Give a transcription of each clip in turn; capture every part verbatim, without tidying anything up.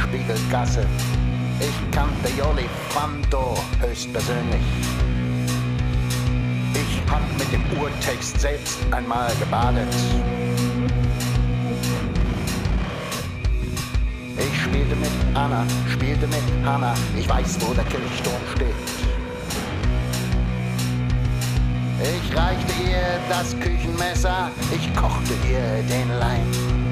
Spiegelgasse. Ich kannte Jolly Fando höchstpersönlich. Ich hab mit dem Urtext selbst einmal gebadet. Ich spielte mit Anna, spielte mit Hanna. Ich weiß, wo der Kirchturm steht. Ich reichte ihr das Küchenmesser, ich kochte ihr den Leim.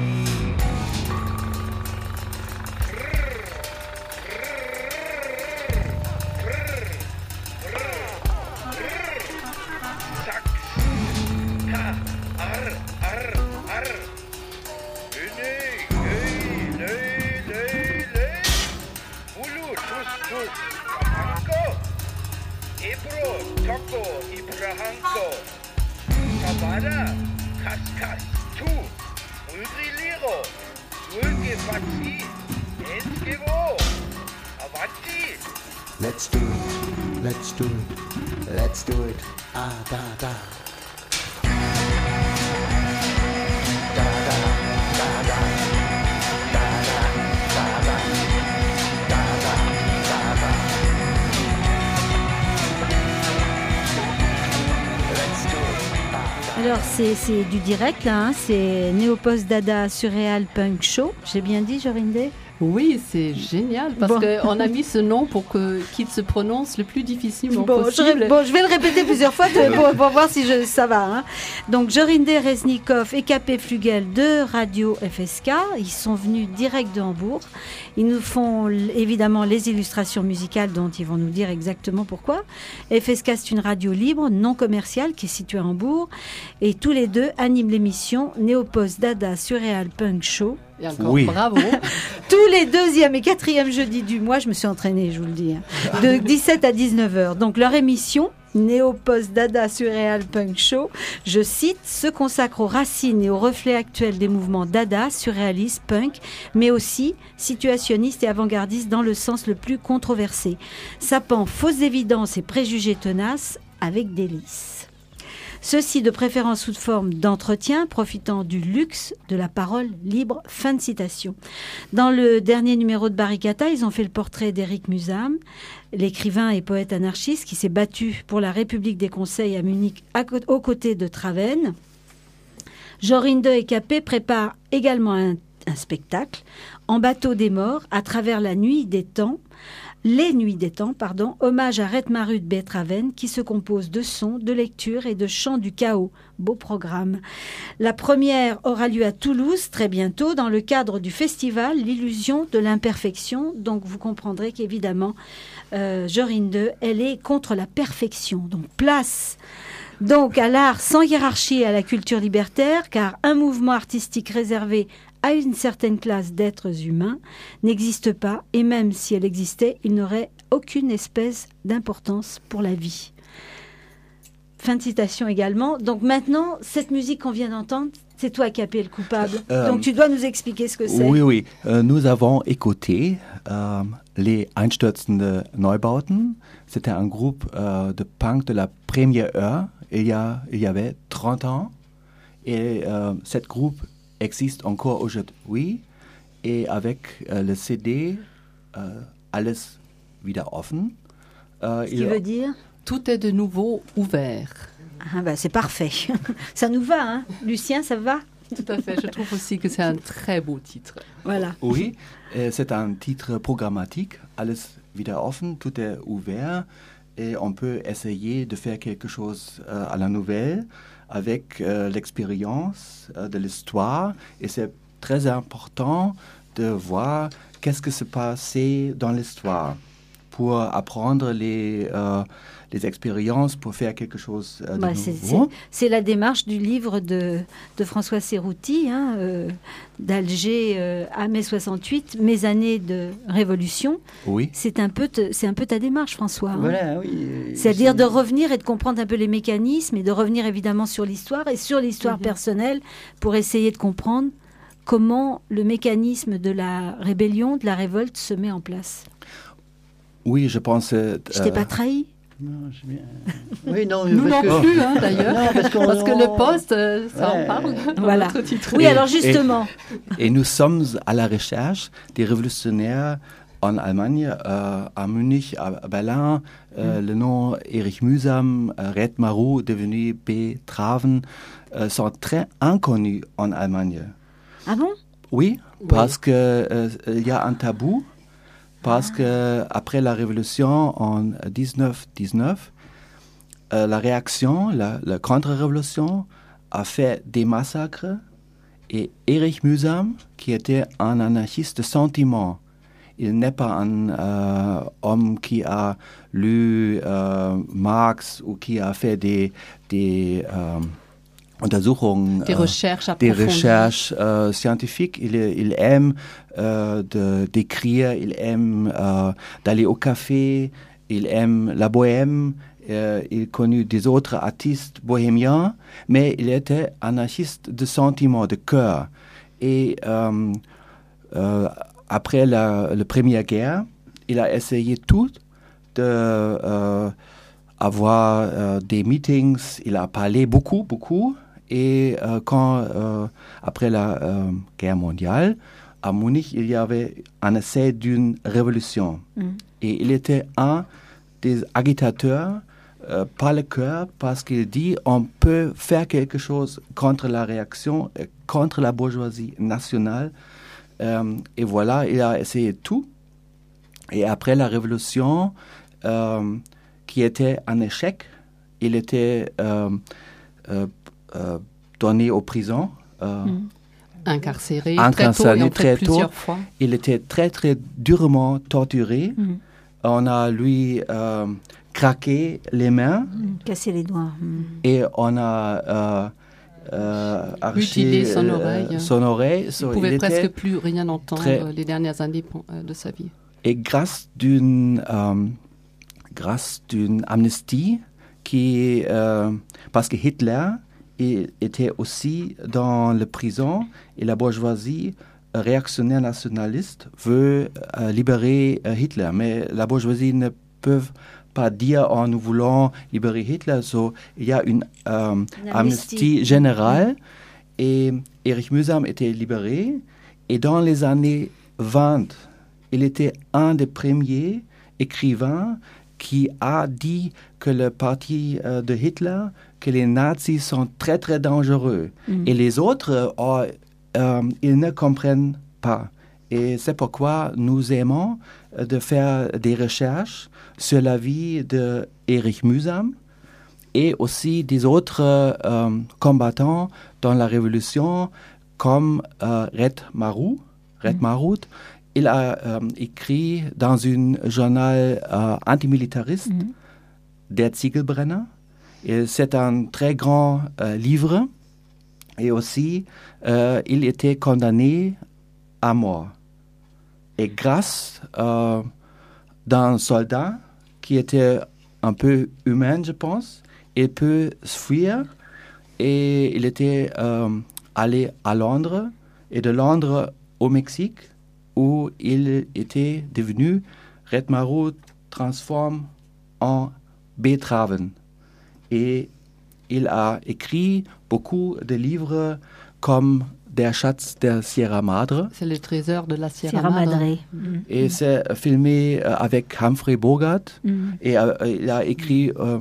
Let's do it, let's do it, let's do it, ah da da. Da da, da da, da da, da da, da da, da da. Let's do it, ah da. Alors c'est, c'est du direct là, hein, c'est Néo-Post Dada Surreal Punk Show, j'ai bien dit Jorinde ? Oui, c'est génial parce bon. qu'on a mis ce nom pour que, qu'il se prononce le plus difficilement bon, possible. Je, bon, je vais le répéter plusieurs fois pour, pour voir si je, ça va. Hein. Donc, Jorinde Reznikov et K P Flugel de Radio F S K, ils sont venus direct de Hambourg. Ils nous font évidemment les illustrations musicales dont ils vont nous dire exactement pourquoi. F S K, c'est une radio libre, non commerciale, qui est située à Hambourg. Et tous les deux animent l'émission Néo-Post Dada Surreal Punk Show. Et encore oui. Bravo. Tous les deuxième et quatrième jeudis du mois, je me suis entraînée, je vous le dis, hein, de dix-sept à dix-neuf heures. Donc leur émission, Néo-Post Dada Surreal Punk Show, je cite, se consacre aux racines et aux reflets actuels des mouvements Dada, surréalistes, punk, mais aussi situationnistes et avant-gardistes dans le sens le plus controversé, sapant fausses évidences et préjugés tenaces avec délice. Ceci de préférence sous forme d'entretien, profitant du luxe de la parole libre. Fin de citation. Dans le dernier numéro de Barricata, ils ont fait le portrait d'Éric Musam, l'écrivain et poète anarchiste qui s'est battu pour la République des Conseils à Munich à, aux côtés de Travène. Jorinde et Capé préparent également un, un spectacle en bateau des morts à travers la nuit des temps. Les Nuits des Temps, pardon, hommage à Retmarud Betraven, qui se compose de sons, de lectures et de chants du chaos. Beau programme. La première aura lieu à Toulouse très bientôt dans le cadre du festival L'illusion de l'imperfection. Donc vous comprendrez qu'évidemment, euh, Jorinde, elle est contre la perfection. Donc place donc à l'art sans hiérarchie et à la culture libertaire, car un mouvement artistique réservé à une certaine classe d'êtres humains n'existe pas, et même si elle existait, il n'aurait aucune espèce d'importance pour la vie. Fin de citation également. Donc maintenant, cette musique qu'on vient d'entendre, c'est toi qui as payé le coupable. Euh, Donc tu dois nous expliquer ce que c'est. Oui, oui. Euh, nous avons écouté euh, les Einstürzende Neubauten. C'était un groupe euh, de punk de la première heure, il y, a, il y avait trente ans. Et euh, cette groupe existe encore aujourd'hui et avec euh, le C D euh, alles wieder offen. Euh, Ce qui veut dire tout est de nouveau ouvert. Ah bah c'est parfait. Ça nous va, hein Lucien, ça va? Tout à fait. Je trouve aussi que c'est un très beau titre. Voilà. Oui, euh, c'est un titre programmatique. Alles wieder offen, tout est ouvert et on peut essayer de faire quelque chose euh, à la nouvelle avec euh, l'expérience euh, de l'histoire. Et c'est très important de voir qu'est-ce qui s'est passé dans l'histoire pour apprendre les, euh, les expériences, pour faire quelque chose euh, de bah, nouveau. C'est, c'est, c'est la démarche du livre de, de François Serrouti, hein, euh, d'Alger euh, à mai soixante-huit, Mes années de révolution. Oui. C'est un peu, te, c'est un peu ta démarche, François. Hein. Voilà, oui. C'est-à-dire de revenir et de comprendre un peu les mécanismes et de revenir évidemment sur l'histoire et sur l'histoire mmh. personnelle pour essayer de comprendre comment le mécanisme de la rébellion, de la révolte se met en place. Oui, je pense... Euh, je t'ai pas trahi? Non, je viens... Oui, non, Nous non que... plus, hein, d'ailleurs. Non, parce, qu'on, parce que on... le poste, euh, ça ouais. en parle dans Voilà. notre titre. Oui, Et- alors justement. Et, et nous sommes à la recherche des révolutionnaires en Allemagne, euh, à Munich, à Berlin. Euh, mm. Le nom Erich Mühsam, euh, Red Marou, devenu B. Traven, euh, sont très inconnus en Allemagne. Ah bon? Oui, Oui. parce qu'il euh, y a un tabou. Parce que après la Révolution en dix-neuf dix-neuf, euh, la réaction, la, la contre-révolution, a fait des massacres. Et Erich Mühsam, qui était un anarchiste de sentiment, il n'est pas un euh, homme qui a lu euh, Marx ou qui a fait des, des euh, Untersuchungen, Des recherches euh, des approfondies. recherches euh, scientifiques. Il, il aime euh, de, d'écrire, il aime euh, d'aller au café, il aime la bohème, euh, il connaît des autres artistes bohémiens, mais il était anarchiste de sentiment, de cœur. Et euh, euh, après la, la Première Guerre, il a essayé tout de euh, avoir euh, des meetings, il a parlé beaucoup, beaucoup. Et euh, quand, euh, après la euh, guerre mondiale, à Munich, il y avait un essai d'une révolution. Mm. Et il était un des agitateurs euh, par le cœur, parce qu'il dit on peut faire quelque chose contre la réaction, euh, contre la bourgeoisie nationale. Euh, et voilà, il a essayé tout. Et après la révolution, euh, qui était un échec, il était... Euh, euh, Euh, donné aux prisons. Euh, mmh. Incarcéré, incarcéré très tôt, et en très fait tôt. plusieurs fois. Il était très, très durement torturé. Mmh. On a lui euh, craqué les mains. Mmh. Cassé les doigts. Mmh. Et on a euh, euh, arraché mutilé son oreille. Euh, son oreille. Il so, ne pouvait il presque plus rien entendre très... les dernières années de sa vie. Et grâce d'une, euh, grâce d'une amnistie qui... Euh, parce que Hitler... Il était aussi dans la prison et la bourgeoisie euh, réactionnaire nationaliste veut euh, libérer euh, Hitler. Mais la bourgeoisie ne peut pas dire oh, nous voulons libérer Hitler. So, il y a une, euh, une amnistie générale et Erich Mühsam était libéré. Et dans les années vingt, il était un des premiers écrivains qui a dit que le parti euh, de Hitler, que les nazis sont très, très dangereux. Mm. Et les autres, oh, euh, ils ne comprennent pas. Et c'est pourquoi nous aimons euh, de faire des recherches sur la vie de Erich Mühsam et aussi des autres euh, combattants dans la Révolution, comme euh, Red Marou, Red mm. Marut. Il a euh, écrit dans un journal euh, antimilitariste, mm. Der Ziegelbrenner. Et c'est un très grand euh, livre. Et aussi, euh, il était condamné à mort. Et grâce euh, d'un soldat qui était un peu humain, je pense, il peut fuir. Et il était euh, allé à Londres. Et de Londres au Mexique, où il était devenu, Red Marou transforme en B. Traven. Et il a écrit beaucoup de livres comme Der Schatz der Sierra Madre. C'est le trésor de la Sierra, Sierra Madre. Madre. Mmh. Et c'est filmé avec Humphrey Bogart. Mmh. Et euh, il a écrit euh,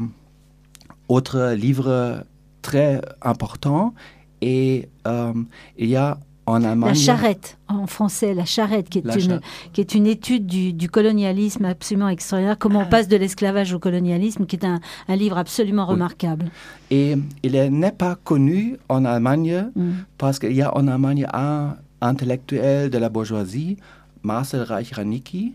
autres livres très importants. Et euh, il y a en Allemagne... La charrette, en français, la charrette, qui est, la une, char... qui est une étude du, du colonialisme absolument extraordinaire, comment on passe de l'esclavage au colonialisme, qui est un, un livre absolument oui. remarquable. Et il n'est pas connu en Allemagne, mm. parce qu'il y a en Allemagne un intellectuel de la bourgeoisie, Marcel Reich-Ranicky.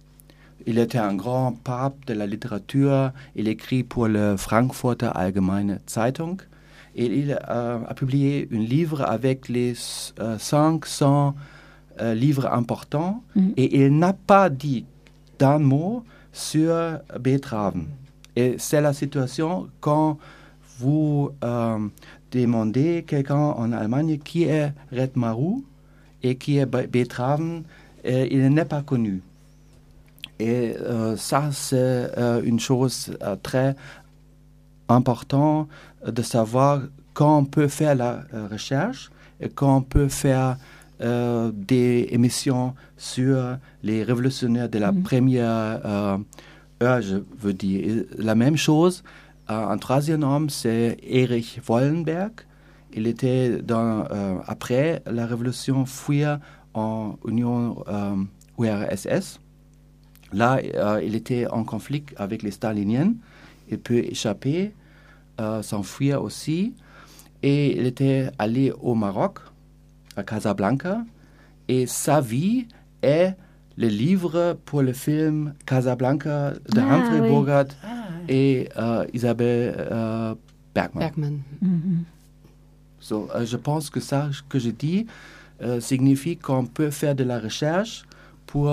Il était un grand pape de la littérature, il écrit pour le Frankfurter Allgemeine Zeitung. Et il euh, a publié un livre avec les euh, cinq cents euh, livres importants. Mm. Et il n'a pas dit d'un mot sur B. Traven. Et c'est la situation quand vous euh, demandez quelqu'un en Allemagne qui est Red Marou et qui est B. Traven, euh, il n'est pas connu. Et euh, ça, c'est euh, une chose euh, très importante de savoir quand on peut faire la euh, recherche et quand on peut faire euh, des émissions sur les révolutionnaires de la mmh. première euh, heure, je veux dire. Et la même chose, euh, un troisième homme, c'est Erich Wollenberg. Il était dans, euh, après la révolution, fuir en Union euh, U R S S. Là, euh, il était en conflit avec les staliniens. Il peut échapper, euh, s'enfuir aussi. Et il était allé au Maroc, à Casablanca. Et sa vie est le livre pour le film Casablanca de ah, Humphrey oui. Bogart ah, oui. et euh, Isabelle euh, Bergman. Bergman. Mm-hmm. So, euh, je pense que ça que je dis euh, signifie qu'on peut faire de la recherche pour,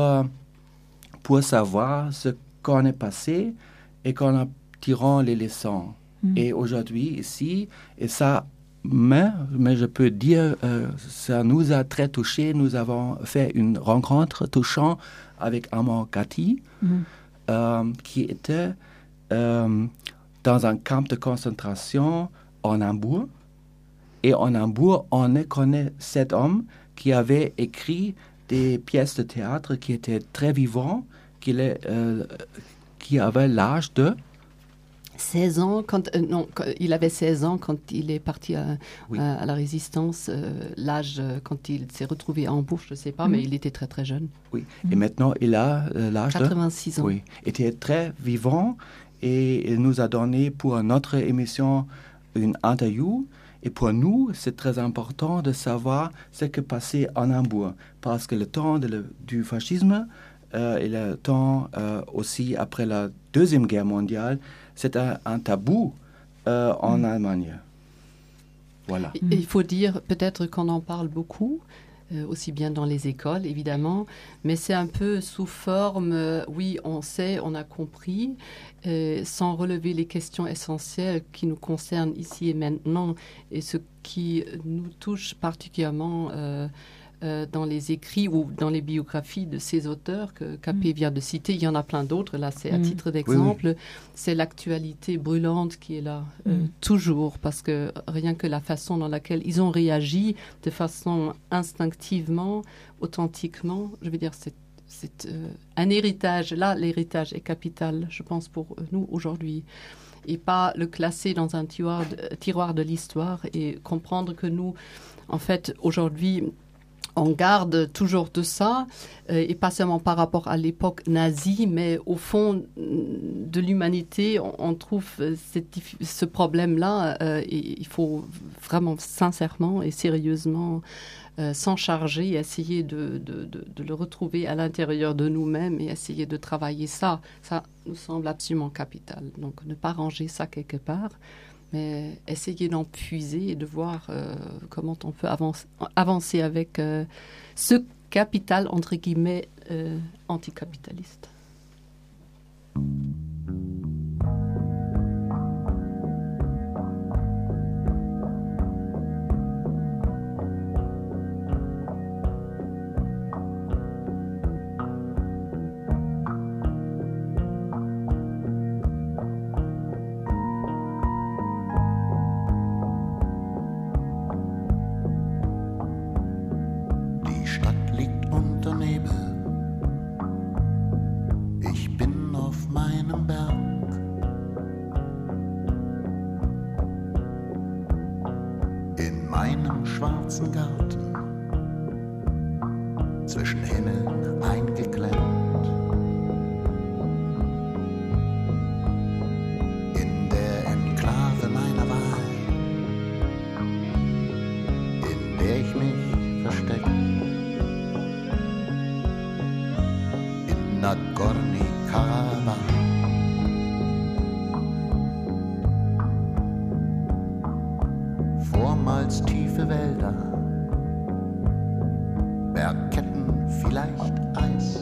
pour savoir ce qu'on est passé et qu'on a tiré les leçons. Mm. Et aujourd'hui, ici, et ça, mais, mais je peux dire, euh, ça nous a très touchés. Nous avons fait une rencontre touchante avec Amor Gatti, mm. euh, qui était euh, dans un camp de concentration en Hambourg. Et en Hambourg, on connaît cet homme qui avait écrit des pièces de théâtre qui étaient très vivantes, qui, est, euh, qui avait l'âge de... seize ans, quand, euh, non, quand, il avait seize ans quand il est parti à, oui. à, à la Résistance. Euh, l'âge, euh, quand il s'est retrouvé à Hambourg, je ne sais pas, mmh. mais il était très très jeune. Oui, mmh. et maintenant il a euh, l'âge quatre-vingt-six de... ans. Oui, il était très vivant et il nous a donné pour notre émission une interview. Et pour nous, c'est très important de savoir ce qui passait en Hambourg, parce que le temps de le, du fascisme euh, et le temps euh, aussi après la Deuxième Guerre mondiale, c'est un, un tabou euh, en mmh. Allemagne. Voilà. Et, il faut dire peut-être qu'on en parle beaucoup, euh, aussi bien dans les écoles, évidemment, mais c'est un peu sous forme, euh, oui, on sait, on a compris, euh, sans relever les questions essentielles qui nous concernent ici et maintenant, et ce qui nous touche particulièrement euh, euh, dans les écrits ou dans les biographies de ces auteurs que Capet mmh. vient de citer. Il y en a plein d'autres, là c'est à mmh. titre d'exemple. Oui, oui. C'est l'actualité brûlante qui est là, mmh. euh, toujours, parce que rien que la façon dans laquelle ils ont réagi de façon instinctivement, authentiquement, je veux dire, c'est, c'est euh, un héritage. Là, l'héritage est capital, je pense, pour nous aujourd'hui. Et pas le classer dans un tiroir de, tiroir de l'histoire et comprendre que nous, en fait, aujourd'hui, on garde toujours de ça, euh, et pas seulement par rapport à l'époque nazie, mais au fond de l'humanité, on, on trouve cette, ce problème-là, euh, et il faut vraiment sincèrement et sérieusement euh, s'en charger et essayer de, de, de, de le retrouver à l'intérieur de nous-mêmes et essayer de travailler ça. Ça nous semble absolument capital. Donc ne pas ranger ça quelque part, mais essayer d'en puiser et de voir euh, comment on peut avance, avancer avec euh, ce capital, entre guillemets, euh, anticapitaliste. Vormals tiefe Wälder, Bergketten, vielleicht Eis.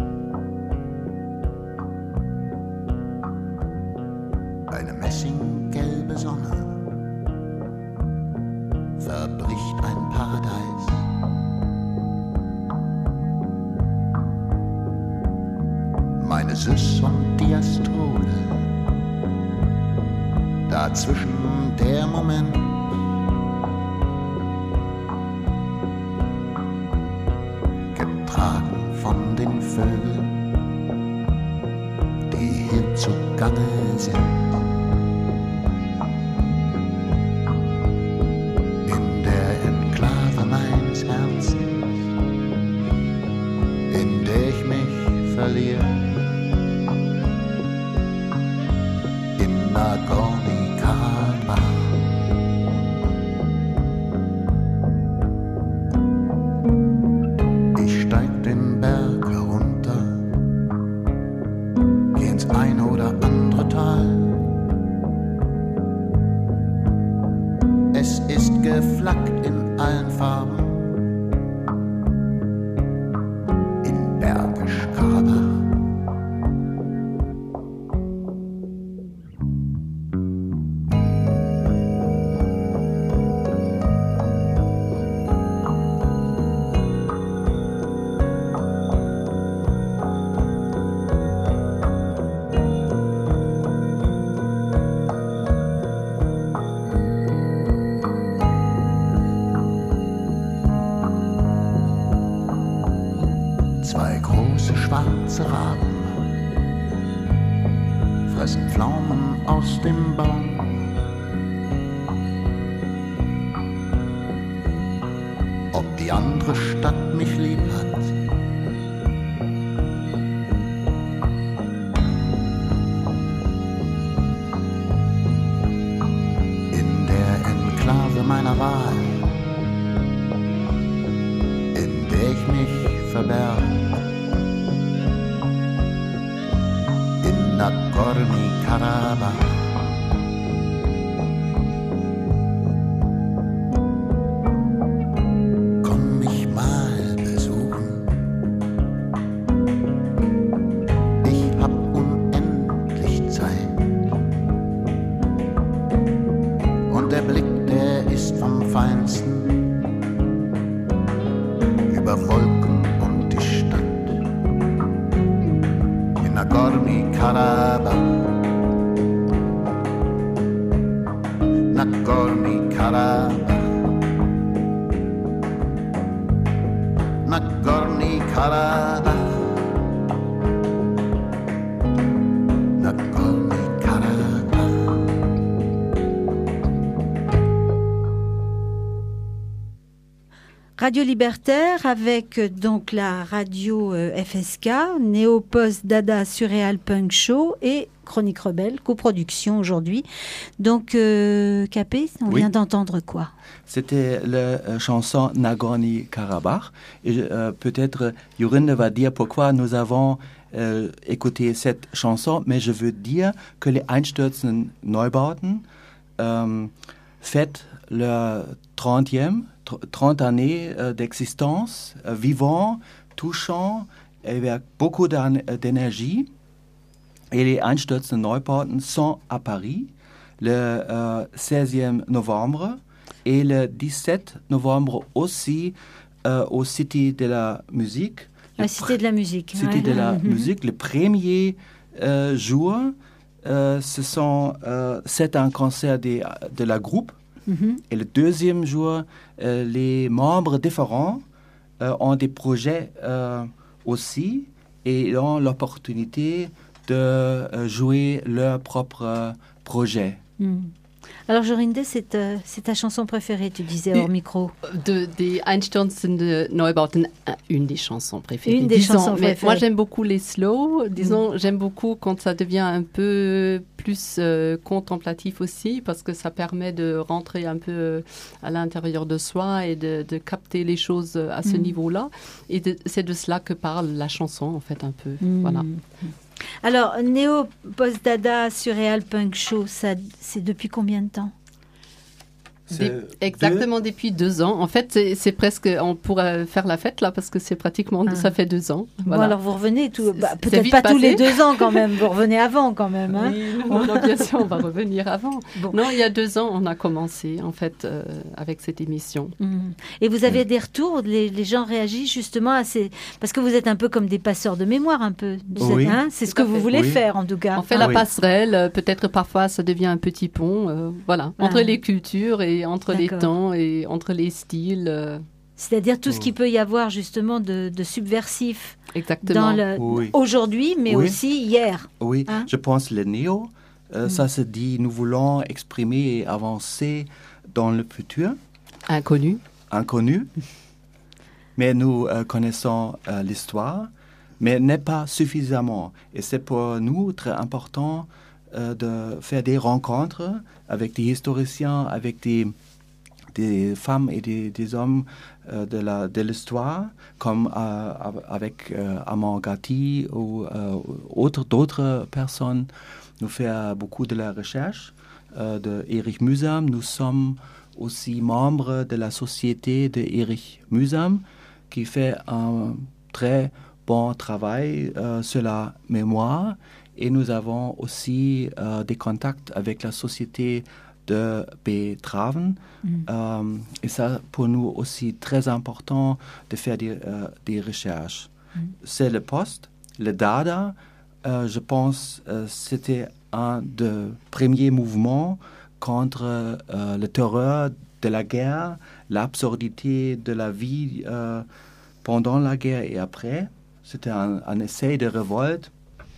Eine messinggelbe Sonne verbricht ein Paradies. Mein Sis und Diastole. Dazwischen der Moment, getragen von den Vögeln, die hier zugange sind. In der Enklave meines Herzens, in der ich mich verliere, in Nagorny-Karabach. Ich steig den Berg herunter, geh ins ein oder andere Tal. Es ist geflaggt in allen Farben, in Bergisch Karabach. Zwei große schwarze Raben fressen Pflaumen aus dem Baum. Ob die andere Stadt mich lieb hat, in der Enklave meiner Wahl, in der ich mich verberg, in Nagorny-Karabach. Komm mich mal besuchen, ich hab unendlich Zeit, und der Blick, der ist vom Feinsten, über Wolken und die Stadt. In Nagorny-Karabach, Nagorny-Karabach, Nagorny-Karabach, Nagorny-Karabach. Radio Libertaire avec euh, donc la radio euh, F S K, Néo-Post Dada Surréal Punk Show et Chronique Rebelle, coproduction aujourd'hui. Donc, euh, Capé, on Oui. vient d'entendre quoi? C'était la euh, chanson Nagorny-Karabach. Et euh, peut-être Jorinde va dire pourquoi nous avons euh, écouté cette chanson, mais je veux dire que les Einstürzenden Neubauten euh, fêtent leur trentième, trente années euh, d'existence, euh, vivant, touchant, avec beaucoup d'énergie. Et les Einstürzenden Neubauten sont à Paris le euh, seizième novembre et le dix-sept novembre aussi euh, au Cité de la Musique. La Cité de la Musique. Cité ouais. de la Mhm. Musique, le premier euh, jour, euh, ce sont, euh, c'est un concert de, de la groupe. Mhm. Et le deuxième jour, euh, les membres différents euh, ont des projets euh, aussi et ils ont l'opportunité de euh, jouer leur propre euh, projet. Mhm. Alors, Jorinde, c'est euh, c'est ta chanson préférée, tu disais hors Et- micro. De, des Einstürzende Neubauten, euh, une des chansons préférées. Une des disons. chansons Mais préférées. moi, j'aime beaucoup les slow. Disons, j'aime beaucoup quand ça devient un peu plus euh, contemplatif aussi, parce que ça permet de rentrer un peu euh, à l'intérieur de soi et de, de capter les choses à ce Mm. niveau-là. Et de- c'est de cela que parle la chanson, en fait, un peu. Mhm. Voilà. Alors, Néo Post Dada Surréal Punk Show, ça, c'est depuis combien de temps? C'est Des- exactement deux. depuis deux ans. En fait, c'est, c'est presque, on pourrait faire la fête là parce que c'est pratiquement, Ah. ça fait deux ans. Bon, Voilà. alors vous revenez, tout, bah, C'est- peut-être c'est vite pas tous les passé. deux ans quand même, vous revenez avant quand même. Hein. Oui, non, non, bien sûr, on va revenir avant. Bon. Non, il y a deux ans, on a commencé en fait euh, avec cette émission. Mhm. Et vous avez des retours, les, les gens réagissent justement à ces... Parce que vous êtes un peu comme des passeurs de mémoire, un peu. Vous Oui. êtes- hein, c'est ce Tout que à vous fait. voulez Oui. faire en tout cas. On fait hein. la Oui. passerelle, euh, peut-être parfois ça devient un petit pont, euh, voilà, Ah. entre les cultures et entre les D'accord. temps et entre les styles. euh, C'est-à-dire tout ce Oh. qu'il peut y avoir justement de, de subversif exactement. dans le, Oui. aujourd'hui, mais Oui. aussi hier. Oui, Hein? je pense le néo, euh, Mm. ça se dit, nous voulons exprimer et avancer dans le futur, Inconnu. inconnu, mais nous euh, connaissons euh, l'histoire, mais n'est pas suffisamment. Et c'est pour nous très important euh, de faire des rencontres avec des historiens, avec des, des femmes et des, des hommes euh, de, la, de l'histoire, comme euh, avec euh, Armand Gatti ou euh, autres, d'autres personnes. Nous faisons beaucoup de la recherche euh, de Erich Mühsam. Nous sommes aussi membres de la société de Erich Mühsam, qui fait un très bon travail euh, sur la mémoire. Et nous avons aussi euh, des contacts avec la société de Beethoven. Mm. Euh, et ça, pour nous aussi, très important de faire des, euh, des recherches. Mm. C'est le poste, le Dada. Euh, je pense euh, c'était un des premiers mouvements contre euh, le terreur de la guerre, l'absurdité de la vie euh, pendant la guerre et après. C'était un, un essai de révolte.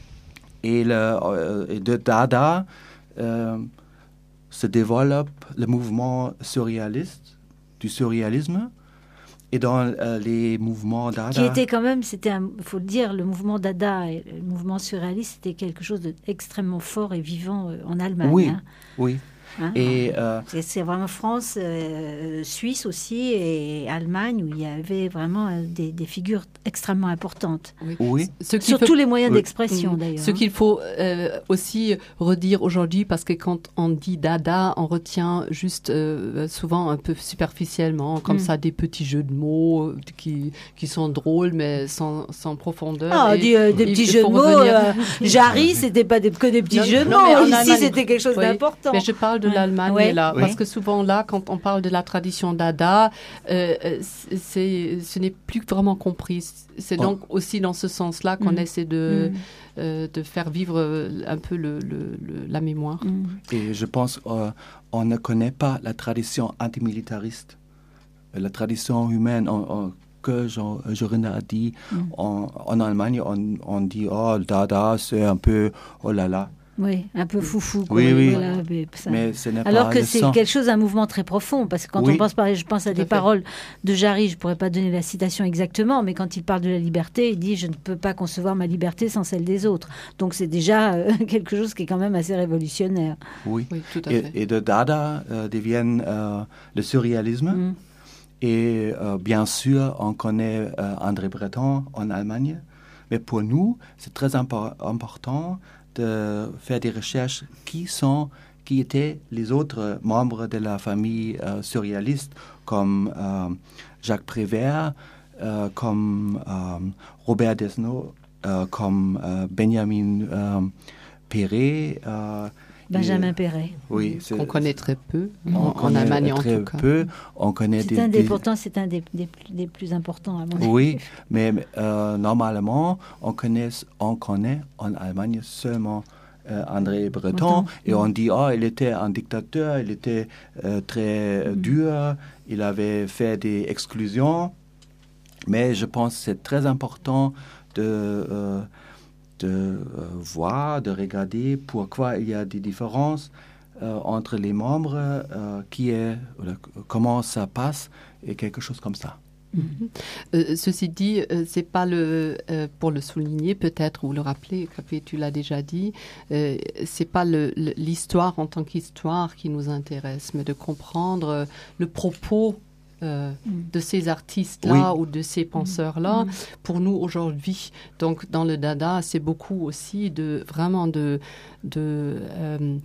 Et, le, euh, et de Dada euh, se développe le mouvement surréaliste, du surréalisme. Et dans euh, les mouvements Dada... Qui était quand même, c'était, il faut le dire, le mouvement Dada et le mouvement surréaliste, c'était quelque chose d'extrêmement fort et vivant euh, en Allemagne. Oui, hein. oui. Hein. Et euh, C'est, c'est vraiment France, euh, Suisse aussi et Allemagne où il y avait vraiment euh, des, des figures extrêmement importantes. oui, Ce qui Sur peut- tous les moyens Oui. d'expression Mm. d'ailleurs. Ce hein. qu'il faut euh, aussi redire aujourd'hui, parce que quand on dit dada, on retient juste euh, souvent un peu superficiellement, comme Mm. ça, des petits jeux de mots euh, qui, qui sont drôles, mais sans, sans profondeur. Ah, Et des, euh, des il- petits il jeux de faut mots. revenir- euh, Jarry, c'était pas des, que des petits Non, jeux de non, mais en mots. Ici, Allemagne- c'était quelque chose Oui. d'important. Mais je parle de Ouais. l'Allemagne Ouais. là, Oui. parce que souvent là, quand on parle de la tradition dada, euh, euh, c'est, ce n'est plus vraiment compris. C'est Oh. donc aussi dans ce sens-là qu'on Mm. essaie de, Mm. euh, de faire vivre euh, un peu le, le- le- la mémoire. Mm. et je pense euh, on ne connaît pas la tradition antimilitariste. La tradition humaine, on- on- que Jean, Jorina a dit, Mm. en, en Allemagne, on, on dit « Oh, le dada, c'est un peu... Oh là là Oui, un peu foufou. quoi. Oui, oui. Voilà, mais ça- ». Mais ce n'est Alors pas que le c'est sens. quelque chose, un mouvement très profond, parce que quand Oui. on pense, par, je pense à Tout des à fait. paroles de Jarry, je pourrais pas donner la citation exactement, mais quand il parle de la liberté, il dit je ne peux pas concevoir ma liberté sans celle des autres. Donc c'est déjà euh, quelque chose qui est quand même assez révolutionnaire. Oui. Oui, tout à Et, fait. et de dada euh, deviennent euh, le surréalisme. Mm. Et euh, bien sûr, on connaît euh, André Breton en Allemagne. Mais pour nous, c'est très impo- important de faire des recherches qui sont, qui étaient les autres membres de la famille euh, surréaliste, comme euh, Jacques Prévert, euh, comme euh, Robert Desnos, euh, comme euh, Benjamin euh, Perret. euh, Benjamin et- Perret. Oui, c'est- On connaît très peu, on en, en connaît Allemagne en très tout cas. peu. On connaît C'est des, un des, des- pourtant, c'est un des, des plus- des plus importants à mon avis. Oui, mais euh, normalement, on connaît, on connaît en Allemagne seulement euh, André Breton. Breton. Et on dit, oh, il était un dictateur, il était euh, très euh, Mm. dur, il avait fait des exclusions. Mais je pense que c'est très important de, euh, de euh, voir, de regarder pourquoi il y a des différences euh, entre les membres, euh, qui est, voilà, comment ça passe, et quelque chose comme ça. Euh, ceci dit, euh, c'est pas le euh, pour le souligner peut-être ou le rappeler, Capé, tu l'as déjà dit, euh, c'est pas le- le- l'histoire en tant qu'histoire qui nous intéresse, mais de comprendre euh, le propos euh, Mm. de ces artistes-là Oui. ou de ces penseurs-là Mm. pour nous aujourd'hui. Donc dans le Dada, c'est beaucoup aussi de vraiment de de euh,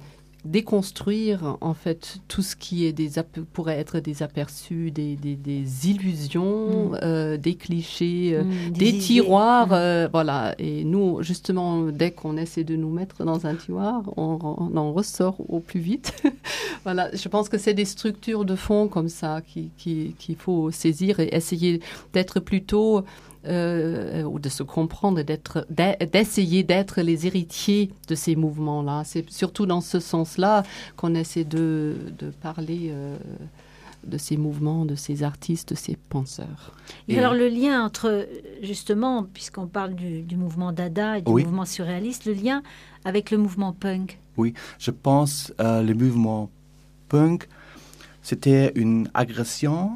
déconstruire en fait tout ce qui est des ap- pourrait être des aperçus, des, des, des illusions, mm. euh, des clichés, euh, mm, des, des tiroirs, mm. euh, voilà. Et nous, justement, dès qu'on essaie de nous mettre dans un tiroir, on, on en ressort au plus vite. Voilà, je pense que c'est des structures de fond comme ça qui, qui, qu'il faut saisir et essayer d'être plutôt Euh, ou de se comprendre, d'être, d'essayer d'être les héritiers de ces mouvements-là. C'est surtout dans ce sens-là qu'on essaie de, de parler euh, de ces mouvements, de ces artistes, de ces penseurs. Et, et alors le lien entre, justement, puisqu'on parle du, du mouvement Dada et du oui. mouvement surréaliste, le lien avec le mouvement punk. Oui, je pense que euh, le mouvement punk, c'était une agression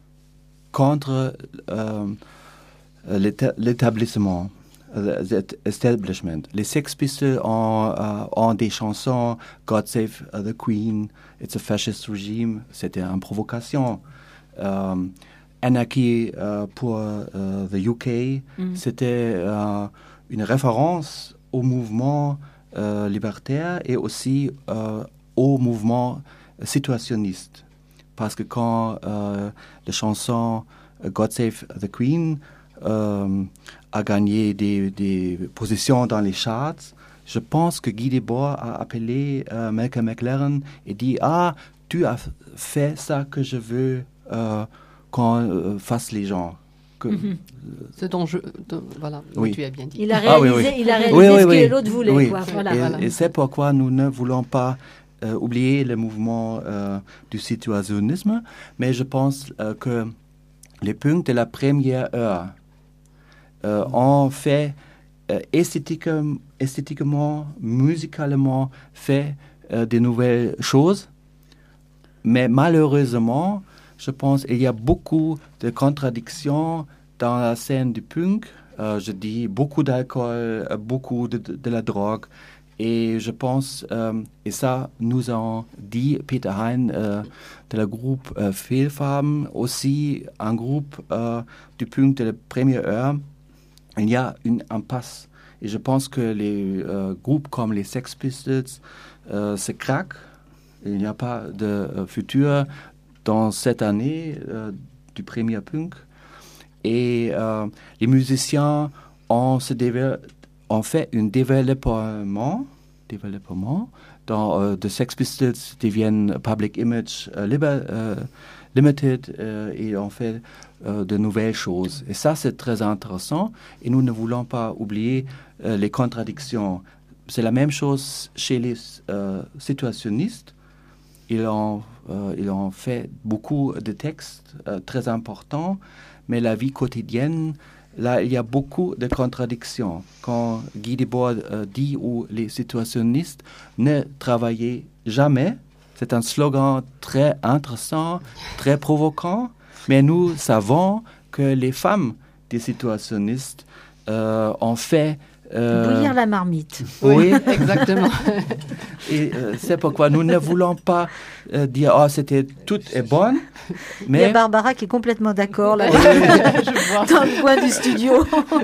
contre... Euh, l'établissement, l'establishment. Les Sex Pistols ont, euh, ont des chansons God Save the Queen, It's a Fascist Regime, c'était une provocation. Euh, Anarchy euh, pour euh, the U K, mm. c'était euh, une référence au mouvement euh, libertaire et aussi euh, au mouvement situationniste. Parce que quand euh, les chansons God Save the Queen Euh, a gagné des, des positions dans les charts, je pense que Guy Debord a appelé euh, Malcolm McLaren et dit « Ah, tu as fait ça que je veux euh, qu'on euh, fasse les gens. » Que, mm-hmm. Ce dont je... Dont, voilà, oui. tu as bien dit. Il a réalisé, ah, oui, oui. Il a réalisé oui, oui, ce oui. que l'autre voulait. Oui. Quoi. Voilà, et, voilà. et c'est pourquoi nous ne voulons pas euh, oublier le mouvement euh, du situationnisme, mais je pense euh, que les punks de la première heure Euh, ont fait euh, esthétiquement, esthétiquement, musicalement, fait euh, de nouvelles choses. Mais malheureusement, je pense qu'il y a beaucoup de contradictions dans la scène du punk. Euh, je dis beaucoup d'alcool, beaucoup de, de, de la drogue. Et je pense, euh, et ça nous a dit Peter Hein euh, de la groupe euh, Fehlfarben, aussi un groupe euh, du punk de la première heure. Il y a une impasse. Et je pense que les euh, groupes comme les Sex Pistols euh, se craquent. Il n'y a pas de euh, futur dans cette année euh, du premier punk. Et euh, les musiciens ont, se déve- ont fait un développement, développement dans euh, The Sex Pistols deviennent Public Image euh, liber, euh, Limited euh, et ont fait euh, de nouvelles choses. Et ça, c'est très intéressant. Et nous ne voulons pas oublier euh, les contradictions. C'est la même chose chez les euh, situationnistes. Ils ont, euh, ils ont fait beaucoup de textes euh, très importants, mais la vie quotidienne, là, il y a beaucoup de contradictions. Quand Guy Debord euh, dit où les situationnistes ne travaillaient jamais, c'est un slogan très intéressant, très provoquant, mais nous savons que les femmes des situationnistes euh, ont fait... Euh, bouillir la marmite. Oui, exactement. Et euh, c'est pourquoi nous ne voulons pas euh, dire « Oh, c'était tout est bon ». Mais... Il y a Barbara qui est complètement d'accord là, dans le coin du studio.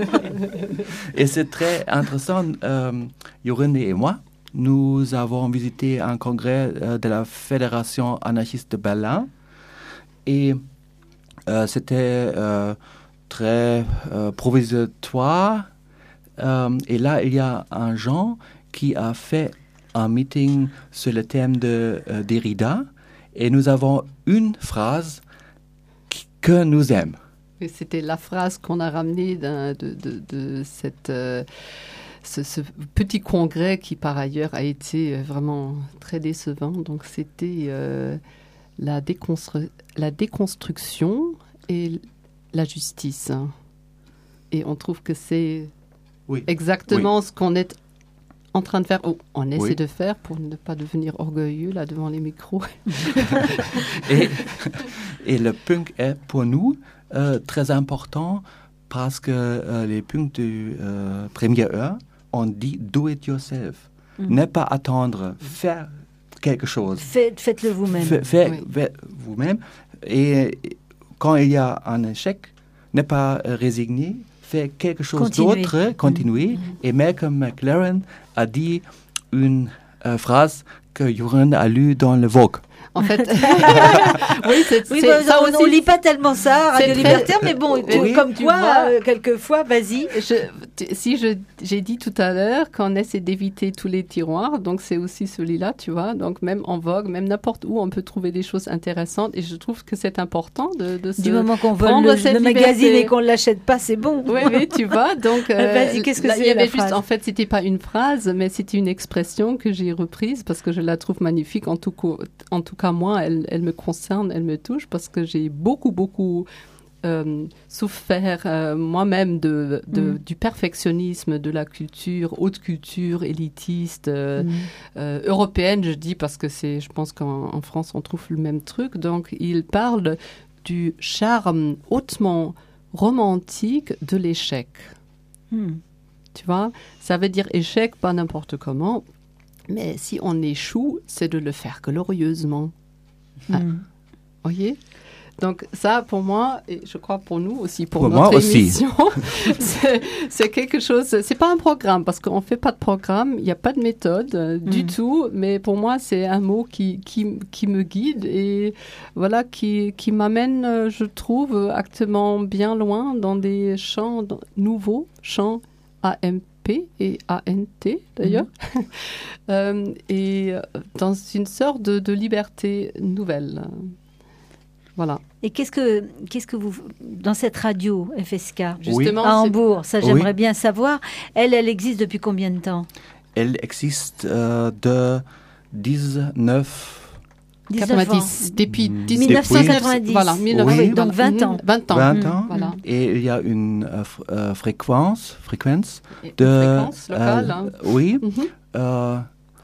Et c'est très intéressant. Euh, Jorunde et moi, nous avons visité un congrès euh, de la Fédération anarchiste de Berlin. Et euh, c'était euh, très euh, provisoire. Euh, et là, il y a un Jean qui a fait un meeting sur le thème de euh, Derrida. Et nous avons une phrase qui, que nous aimons. Et c'était la phrase qu'on a ramenée d'un, de, de, de cette... Euh, Ce, ce petit congrès qui, par ailleurs, a été vraiment très décevant. Donc, c'était euh, la, déconstru- la déconstruction et la justice. Et on trouve que c'est oui. exactement oui. ce qu'on est en train de faire. Oh, on essaie oui. de faire pour ne pas devenir orgueilleux là devant les micros. et, et le punk est pour nous euh, très important parce que euh, les punks de euh, première heure, on dit do it yourself. Mm. Ne pas attendre, faire quelque chose. Faites, faites-le vous-même. Fait, fait, oui. fait vous-même. Et quand il y a un échec, ne pas résigner, faire quelque chose continuer. d'autre, continuer. Mm. Et Malcolm McLaren a dit une euh, phrase que Joren a lu dans le Vogue. En fait, oui, c'est, Oui, c'est, bah, ça on, aussi. on lit pas tellement ça, Radio C'est très- Libertaire, mais bon, tu- Oui, comme tu toi, vois. euh, quelquefois, vas-y. Je, tu- si je, j'ai dit tout à l'heure qu'on essaie d'éviter tous les tiroirs, donc c'est aussi celui-là, tu vois. Donc même en Vogue, même n'importe où, on peut trouver des choses intéressantes. Et je trouve que c'est important de, de se... Du moment qu'on vole prendre le, cette le magazine liberté. et qu'on ne l'achète pas, c'est bon. Oui, oui, tu vois. Donc, Vas-y, qu'est-ce que là, c'est, il y avait la juste, phrase en fait, c'était pas une phrase, mais c'était une expression que j'ai reprise parce que je la trouve magnifique. En tout cas, en tout cas moi, elle, elle me concerne, elle me touche parce que j'ai beaucoup, beaucoup euh, souffert euh, moi-même de, de, Mm. du perfectionnisme de la culture, haute culture, élitiste, euh, Mm. euh, européenne, je dis, parce que c'est, je pense qu'en en France, on trouve le même truc. Donc, il parle du charme hautement romantique de l'échec. Mm. Tu vois, ça veut dire échec, pas n'importe comment, mais si on échoue, c'est de le faire glorieusement. Ah. Mm. Voyez? Donc ça, pour moi, et je crois pour nous aussi, pour, Pour notre moi aussi. émission, c'est, c'est quelque chose, c'est pas un programme, parce qu'on fait pas de programme, il n'y a pas de méthode euh, du Mm. tout, mais pour moi, c'est un mot qui, qui, qui me guide et voilà, qui, qui m'amène, euh, je trouve, actuellement bien loin dans des champs d- nouveaux, champs A M P et A N T d'ailleurs, Euh, et euh, dans une sorte de, de liberté nouvelle. Voilà. Et qu'est-ce que, qu'est-ce que vous, dans cette radio F S K, Justement, à c'est- Hambourg, ça Oui. j'aimerais bien savoir, elle, elle existe depuis combien de temps? Elle existe euh, de dix-neuf dix-neuf quatre-vingt-dix, ans. depuis Mm. dix- mille neuf cent quatre-vingt-dix. depuis- Voilà, mille neuf cents, Oui. Donc vingt ans. vingt ans. vingt Mm. ans. Voilà. Et il y a une euh, fr- euh, fréquence, fréquence Et de... fréquence locale. euh, hein. Oui, Mhm. euh,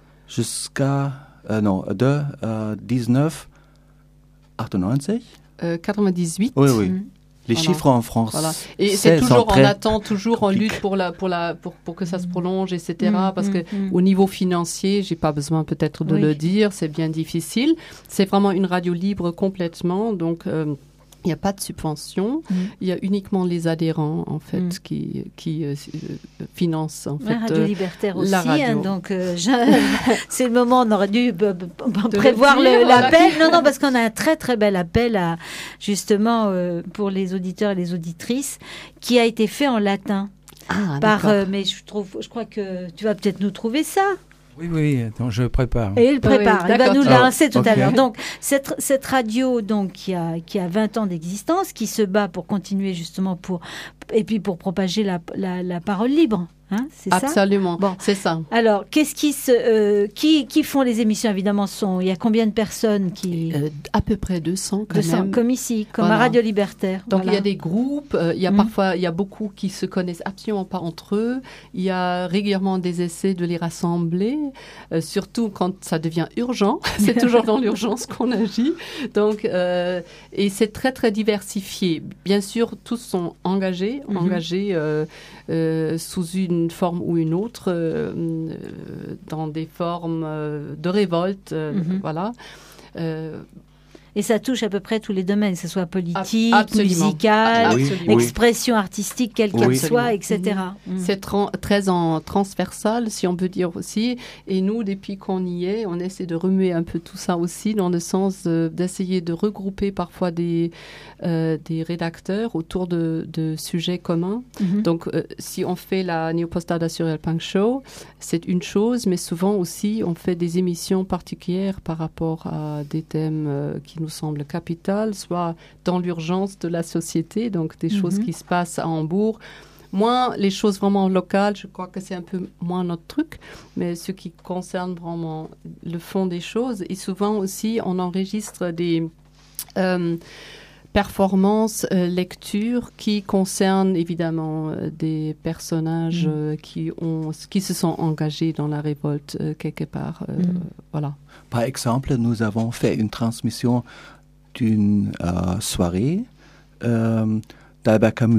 jusqu'à... euh, non, de euh, dix-neuf achtundneunzig. Euh, quatre-vingt-dix-huit. Oui, oui. Mm. Les Voilà. chiffres en France. Voilà. Et c'est- c'est sont toujours, on très attend toujours, on compliqués. lutte pour, la, pour, la, pour, pour que ça se prolonge, et cetera. Mm, Parce mm, que mm. au niveau financier, j'ai pas besoin peut-être de Oui. le dire, c'est bien difficile. C'est vraiment une radio libre complètement, donc euh, il n'y a pas de subvention. Mm. Il y a uniquement les adhérents, en fait, Mm. qui, qui euh, euh, financent, en La fait. radio euh, libertaire aussi, la radio. hein, donc euh, je- c'est le moment, on aurait dû euh, De prévoir le dire, le- voilà. l'appel. Non, non, parce qu'on a un très très bel appel à, justement euh, pour les auditeurs et les auditrices qui a été fait en latin. Ah, par, d'accord. euh, mais je, trouve, je crois que tu vas peut-être nous trouver ça. Oui, oui, attends, je prépare. Et il prépare, Oui, il va d'accord. nous Ah, lancer tout à ok. l'heure. Donc, cette, cette radio donc, qui, a, qui a vingt ans d'existence, qui se bat pour continuer justement pour. Et puis pour propager la, la, la parole libre. Hein, c'est ça? Absolument, Bon. c'est ça. Alors, qu'est-ce qui se, euh, qui, qui font les émissions évidemment sont, il y a combien de personnes qui Euh, à peu près deux cents quand deux cents, même. comme ici, comme Voilà. à Radio Libertaire. Donc il y Voilà. a des groupes, euh, il y a Mhm. parfois, il y a beaucoup qui se connaissent absolument pas entre eux. Il y a régulièrement des essais de les rassembler, euh, surtout quand ça devient urgent. C'est toujours dans l'urgence qu'on agit. Donc euh, et c'est très très diversifié. Bien sûr, tous sont engagés, Mhm. engagés euh, euh, sous une forme ou une autre, euh, euh, dans des formes euh, de révolte, euh, Mhm. voilà. Euh, Et ça touche à peu près tous les domaines, que ce soit politique, absolument. musical, Ah, oui, Absolument. expression artistique, quelle qu'elle Oui. soit, Absolument. et cetera. Mm. C'est tran- très en transversal, si on peut dire aussi. Et nous, depuis qu'on y est, on essaie de remuer un peu tout ça aussi, dans le sens de- d'essayer de regrouper parfois des, euh, des rédacteurs autour de, de sujets communs. Mhm. Donc, euh, si on fait la Neopostada sur El Punk Show, c'est une chose, mais souvent aussi, on fait des émissions particulières par rapport à des thèmes euh, qui nous semblent capitales, soit dans l'urgence de la société, donc des choses Mhm. qui se passent à Hambourg. Moins les choses vraiment locales, je crois que c'est un peu moins notre truc, mais ce qui concerne vraiment le fond des choses. Et souvent aussi, on enregistre des euh, performances, euh, lectures qui concernent évidemment euh, des personnages Mm. euh, qui, ont, qui se sont engagés dans la révolte euh, quelque part. euh, Mm. Voilà. Par exemple, nous avons fait une transmission d'une euh, soirée euh, d'Albert Camus.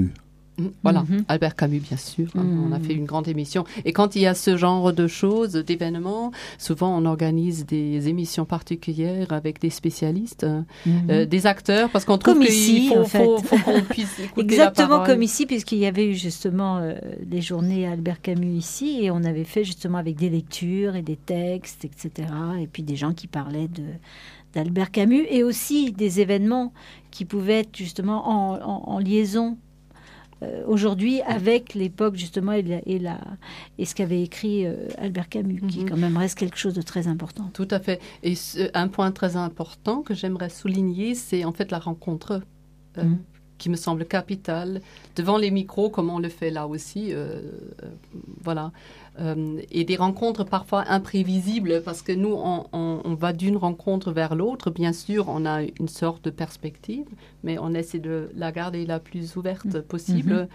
Voilà, Mhm. Albert Camus, bien sûr. hein, Mhm. On a fait une grande émission. Et quand il y a ce genre de choses, d'événements, souvent on organise des émissions particulières avec des spécialistes, euh, Mhm. euh, des acteurs, parce qu'on trouve Comme qu'il ici, faut, en fait. faut, faut qu'on puisse écouter Exactement la parole. comme ici, puisqu'il y avait eu justement euh, des journées Albert Camus ici, et on avait fait justement avec des lectures et des textes, et cetera. Et puis des gens qui parlaient de, d'Albert Camus, et aussi des événements qui pouvaient être justement en, en- en liaison euh, aujourd'hui avec l'époque justement et, la, et, la, et ce qu'avait écrit euh, Albert Camus, qui Mhm. quand même reste quelque chose de très important. Tout à fait. Et ce- un point très important que j'aimerais souligner, c'est en fait la rencontre, euh, Mhm. qui me semble capitale, devant les micros, comme on le fait là aussi. euh, euh, voilà. Euh, et des rencontres parfois imprévisibles, parce que nous, on, on- on va d'une rencontre vers l'autre. Bien sûr, on a une sorte de perspective, mais on essaie de la garder la plus ouverte possible. Mhm.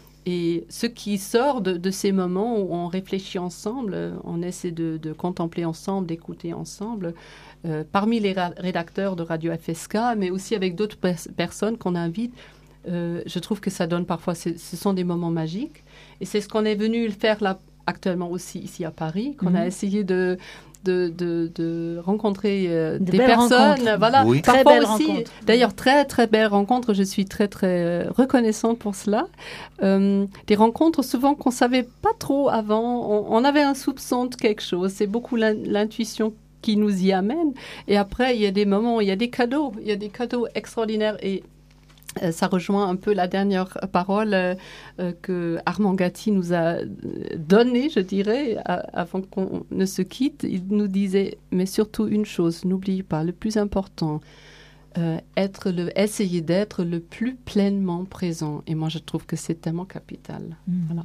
Et ce qui sort de, de ces moments où on réfléchit ensemble, on essaie de, de contempler ensemble, d'écouter ensemble, euh, parmi les ra- rédacteurs de Radio F S K, mais aussi avec d'autres pers- personnes qu'on invite, euh, je trouve que ça donne parfois, ce ce sont des moments magiques. Et c'est ce qu'on est venu faire là actuellement aussi ici à Paris, qu'on Mhm. a essayé de... De, de, de rencontrer euh, De des belles personnes, rencontres. voilà. Oui. Très Parfois belles aussi, rencontres. d'ailleurs très très belles rencontres. Je suis très très euh, reconnaissante pour cela. Euh, des rencontres souvent qu'on savait pas trop avant. On, on avait un soupçon de quelque chose. C'est beaucoup l'in- l'intuition qui nous y amène. Et après, il y a des moments, il y a des cadeaux, il y a des cadeaux extraordinaires. Et euh, ça rejoint un peu la dernière parole euh, euh, que Armand Gatti nous a euh, donnée, je dirais, a- avant qu'on ne se quitte. Il nous disait, mais surtout une chose, n'oubliez pas, le plus important, euh, être le, essayer d'être le plus pleinement présent. Et moi, je trouve que c'est tellement capital. Mhm. Voilà.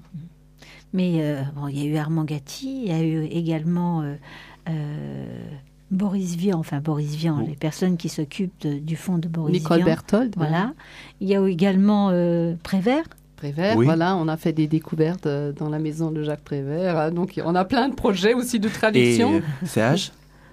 Mais euh, bon, il y a eu Armand Gatti, il y a eu également euh, euh, Boris Vian, enfin Boris Vian, Oh. les personnes qui s'occupent de- du fonds de Boris Nicole Vian. Berthold, Voilà. Il y a eu également euh, Prévert. Prévert, Oui. voilà, on a fait des découvertes euh, dans la maison de Jacques Prévert. hein, donc, on a plein de projets aussi de traduction. Et Serge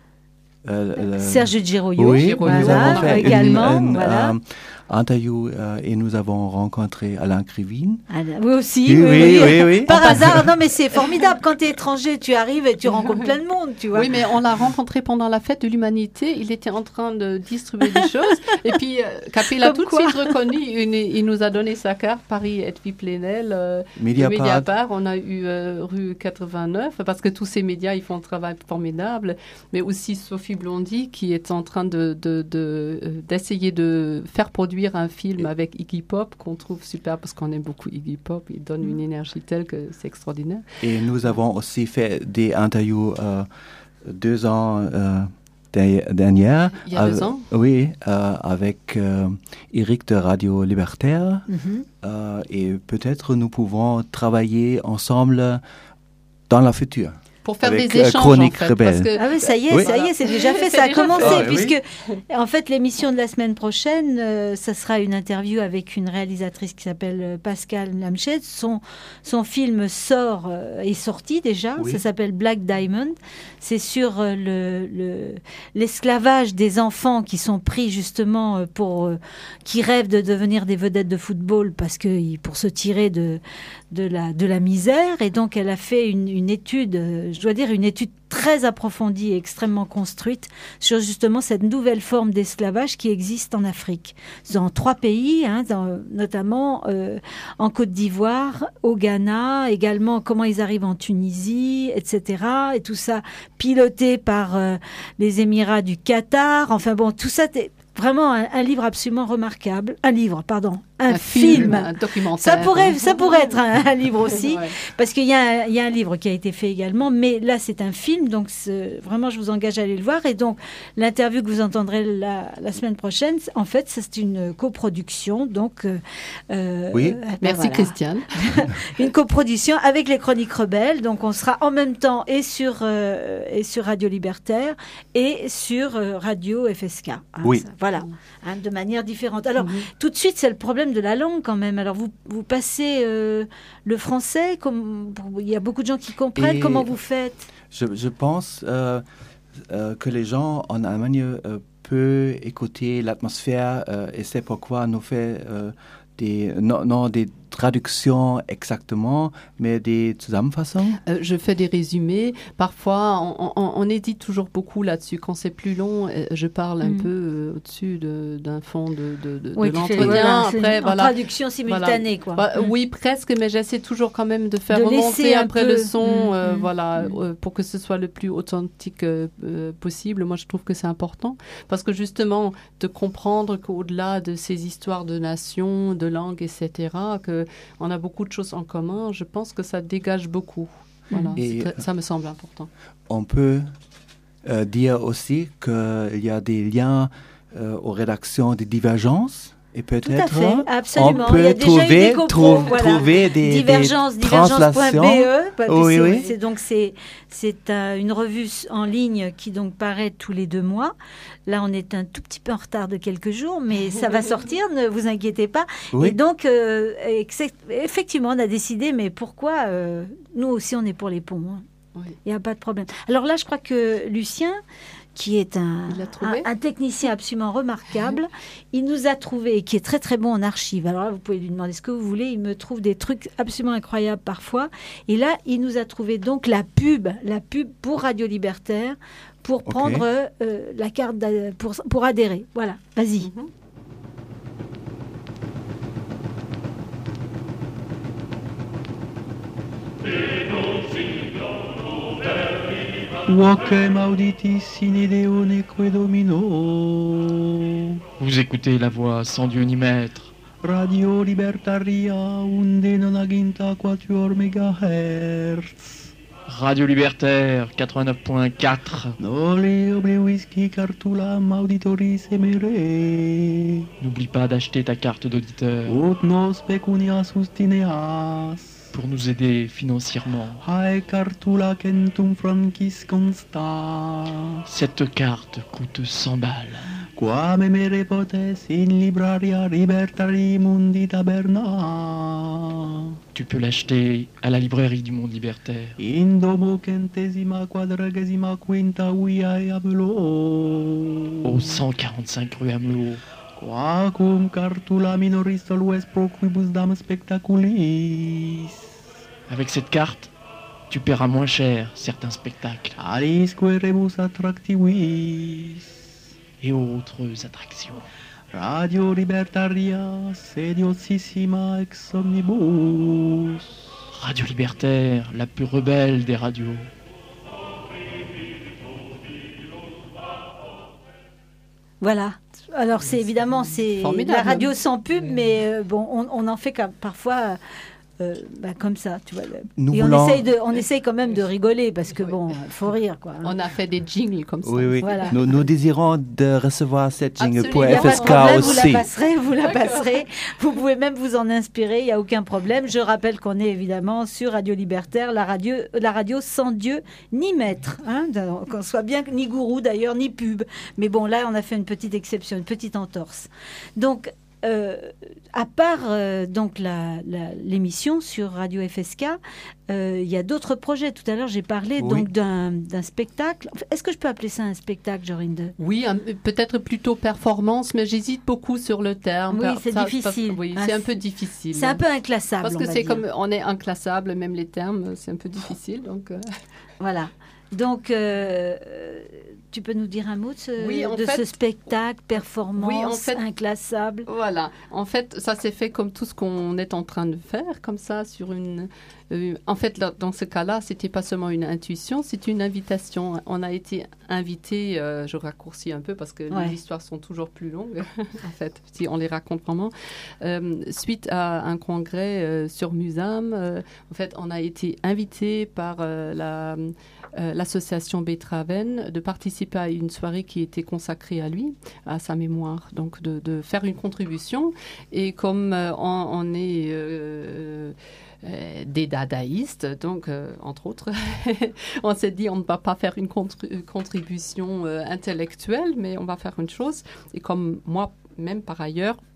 euh, le- Serge Giroyot, Oui, Giroyot, nous voilà, avons fait également. une, une, voilà. euh, interview euh, et nous avons rencontré Alain Krivine. Ah, oui aussi, Oui, oui, oui, oui. oui, oui. Par hasard, non mais c'est formidable. Quand tu es étranger, tu arrives et tu rencontres plein de monde, tu vois. Oui, mais on l'a rencontré pendant la fête de l'humanité. Il était en train de distribuer des choses. Et puis, euh, Capé l'a Comme tout de quoi. suite reconnu. Il, il nous a donné sa carte, Paris et vie Plenel. Euh, de Mediapart. Mediapart, on a eu euh, rue quatre-vingt-neuf, parce que tous ces médias, ils font un travail formidable. Mais aussi Sophie Blondy, qui est en train de, de, de, euh, d'essayer de faire produire un film avec Iggy Pop, qu'on trouve super, parce qu'on aime beaucoup Iggy Pop. Il donne une énergie telle que c'est extraordinaire. Et nous avons aussi fait des interviews euh, deux ans euh, der- dernière. Il y a deux Avec- ans Oui, euh, avec euh, Eric de Radio Libertaire. Mhm. Euh, et peut-être nous pouvons travailler ensemble dans la future. Pour faire Avec, des euh, échanges, Chronique en fait. Rebelle. Parce que Ah oui, ça y est, Oui. ça y est, c'est déjà fait, C'est ça a déjà commencé, fait. Ah, oui. puisque en fait l'émission de la semaine prochaine, euh, ça sera une interview avec une réalisatrice qui s'appelle euh, Pascal Lamchet. Son, son film sort, euh, est sorti déjà, Oui. ça s'appelle Black Diamond. C'est sur euh, le, le- l'esclavage des enfants qui sont pris justement euh, pour, euh, qui rêvent de devenir des vedettes de football parce que ils- pour se tirer de, de la, de la misère. Et donc, elle a fait une, une étude, euh, je dois dire, une étude très approfondie et extrêmement construite sur justement cette nouvelle forme d'esclavage qui existe en Afrique. Dans trois pays, hein, dans- notamment euh, en Côte d'Ivoire, au Ghana, également comment ils arrivent en Tunisie, et cetera. Et tout ça piloté par euh, les Émirats du Qatar. Enfin bon, tout ça, c'est vraiment un, un livre absolument remarquable. Un livre, pardon, un, film. un documentaire. Ça pourrait, ça pourrait être un, un livre aussi, Ouais. parce qu'il y a, un, il y a un livre qui a été fait également, mais là c'est un film, donc c'est- vraiment je vous engage à aller le voir. Et donc l'interview que vous entendrez la, la semaine prochaine, en fait c'est une coproduction, donc euh, euh, Oui. ben Merci voilà. Christiane. Une coproduction avec les Chroniques Rebelles, donc on sera en même temps et sur euh, et sur Radio Libertaire et sur euh, Radio F S K. hein, Oui. ça, voilà, hein, de manière différente. Alors Mhm. tout de suite, c'est le problème de la langue quand même. Alors, vous, vous passez euh, le français, comme, il y a beaucoup de gens qui comprennent. Et- Comment vous faites? Je, je pense euh, euh, que les gens en Allemagne euh, peuvent écouter l'atmosphère euh, et c'est pourquoi nous fait euh, des, non, non, des traductions exactement, mais des Zusammenfassungen? Euh, je fais des résumés. Parfois, on, on, on édite toujours beaucoup là-dessus. Quand c'est plus long, euh, je parle un Mm. peu euh, au-dessus de, d'un fond de, de, de, Oui, de tu fais- l'entretien. voilà, c'est Après, en voilà. traduction simultanée, quoi. Bah, Mm. Oui, presque, mais j'essaie toujours quand même de faire De laisser remonter un après peu. le son, Mm, euh, mm, voilà, mm. euh, pour que ce soit le plus authentique euh, euh, possible. Moi, je trouve que c'est important parce que justement, de comprendre qu'au-delà de ces histoires de nations, de langues, et cetera, qu'on a beaucoup de choses en commun, je pense que ça dégage beaucoup. Voilà, Et- c'est très- ça me semble important. On peut euh, dire aussi qu'il y a des liens euh, aux rédactions de Divergence. Et Tout à peut-être fait, absolument. on peut Il y a déjà eu trouver, des copros, trou- voilà. trouver des, Divergence, des divergence point B E. translations. parce que Oui, c'est, oui. c'est donc c'est c'est euh, une revue en ligne qui donc paraît tous les deux mois. Là, on est un tout petit peu en retard de quelques jours, mais ça va sortir, ne vous inquiétez pas. Oui. Et donc, euh, ex- effectivement, on a décidé, mais pourquoi euh, nous aussi, on est pour les ponts. hein. Oui. Il n'y a pas de problème. Alors là, je crois que Lucien, qui est un, Il a trouvé un, un technicien absolument remarquable, il nous a trouvé, qui est très très bon en archives. Alors là, vous pouvez lui demander ce que vous voulez. Il me trouve des trucs absolument incroyables parfois. Et là, il nous a trouvé donc la pub, la pub pour Radio Libertaire, pour Ok. prendre euh, la carte d'a- pour, pour adhérer. Voilà, vas-y. Mhm. Vocem auditis sine Deo neque Domino. Vous écoutez la voix sans Dieu ni maître. Radio Libertaria unde non aginta quatuor megahertz. Radio Libertaire quatre-vingt-neuf point quatre. Nole oble whisky cartulam auditoris emere. N'oublie pas d'acheter ta carte d'auditeur Ut nos pecunia sustineas. pour nous aider financièrement. Hae cartula centum francis consta. Cette carte coûte cent balles. Quam emere potes in libraria libertari mundi taberna. Tu peux l'acheter à la librairie du Monde Libertaire. In domo centesima quadragesima quinta viae Amelo. Au cent quarante-cinq rue Amelot. Quacum cartula minoris solues pro quibus dam spectaculis. Avec cette carte, tu paieras moins cher certains spectacles Alisque rebus attractivis. et autres attractions. Radio Libertaria sediosissima ex omnibus. Radio Libertaire, la plus rebelle des radios. Voilà. Alors c'est évidemment c'est formidable. la radio sans pub, mais euh, bon, on, on en fait comme, parfois euh, bah, comme ça, tu vois. le- Nous Et voulons- on essaye de, on essaye quand même de rigoler parce que bon, il faut rire quoi. On a fait des jingles comme ça. Oui, oui. Voilà. Nous, nous désirons de recevoir cette jingle pour Absolument. Il y a pas de F S K problème, vous aussi. la passerez, vous la passerez. Vous pouvez même vous en inspirer, il n'y a aucun problème. Je rappelle qu'on est évidemment sur Radio Libertaire, la radio, la radio sans Dieu ni maître. Hein, qu'on soit bien ni gourou d'ailleurs, ni pub. Mais bon, là, on a fait une petite exception, une petite entorse. Donc, euh, à part euh, donc la, la- l'émission sur Radio F S K, euh, il y a d'autres projets. Tout à l'heure, j'ai parlé Oui. donc d'un, d'un spectacle. Est-ce que je peux appeler ça un spectacle, Jorinde? Oui, un- peut-être plutôt performance, mais j'hésite beaucoup sur le terme. Oui, Per- c'est ça, difficile. parce- oui, Ah, c'est un c'est- peu difficile. C'est un peu inclassable. Parce on que va c'est dire. comme on est inclassable, même les termes, c'est un peu difficile. Donc, euh, Voilà. Donc, euh, tu peux nous dire un mot de ce, Oui, en de fait- ce spectacle, performance, Oui, en fait- inclassable? voilà. En fait, ça s'est fait comme tout ce qu'on est en train de faire, comme ça, sur une. euh, en fait, là, dans ce cas-là, c'était pas seulement une intuition, c'est une invitation. On a été invité. euh, je raccourcis un peu parce que Ouais. les histoires sont toujours plus longues. En fait, si on les raconte vraiment. Euh, suite à un congrès euh, sur Musam, euh, en fait, on a été invité par euh, la. euh, l'association Betraven de participer à une soirée qui était consacrée à lui, à sa mémoire, donc de, de faire une contribution. Et comme euh, on, on est euh, euh, des dadaïstes, donc euh, entre autres, on s'est dit on ne va pas faire une contri- contribution euh, intellectuelle, mais on va faire une chose. Et comme moi, même par ailleurs,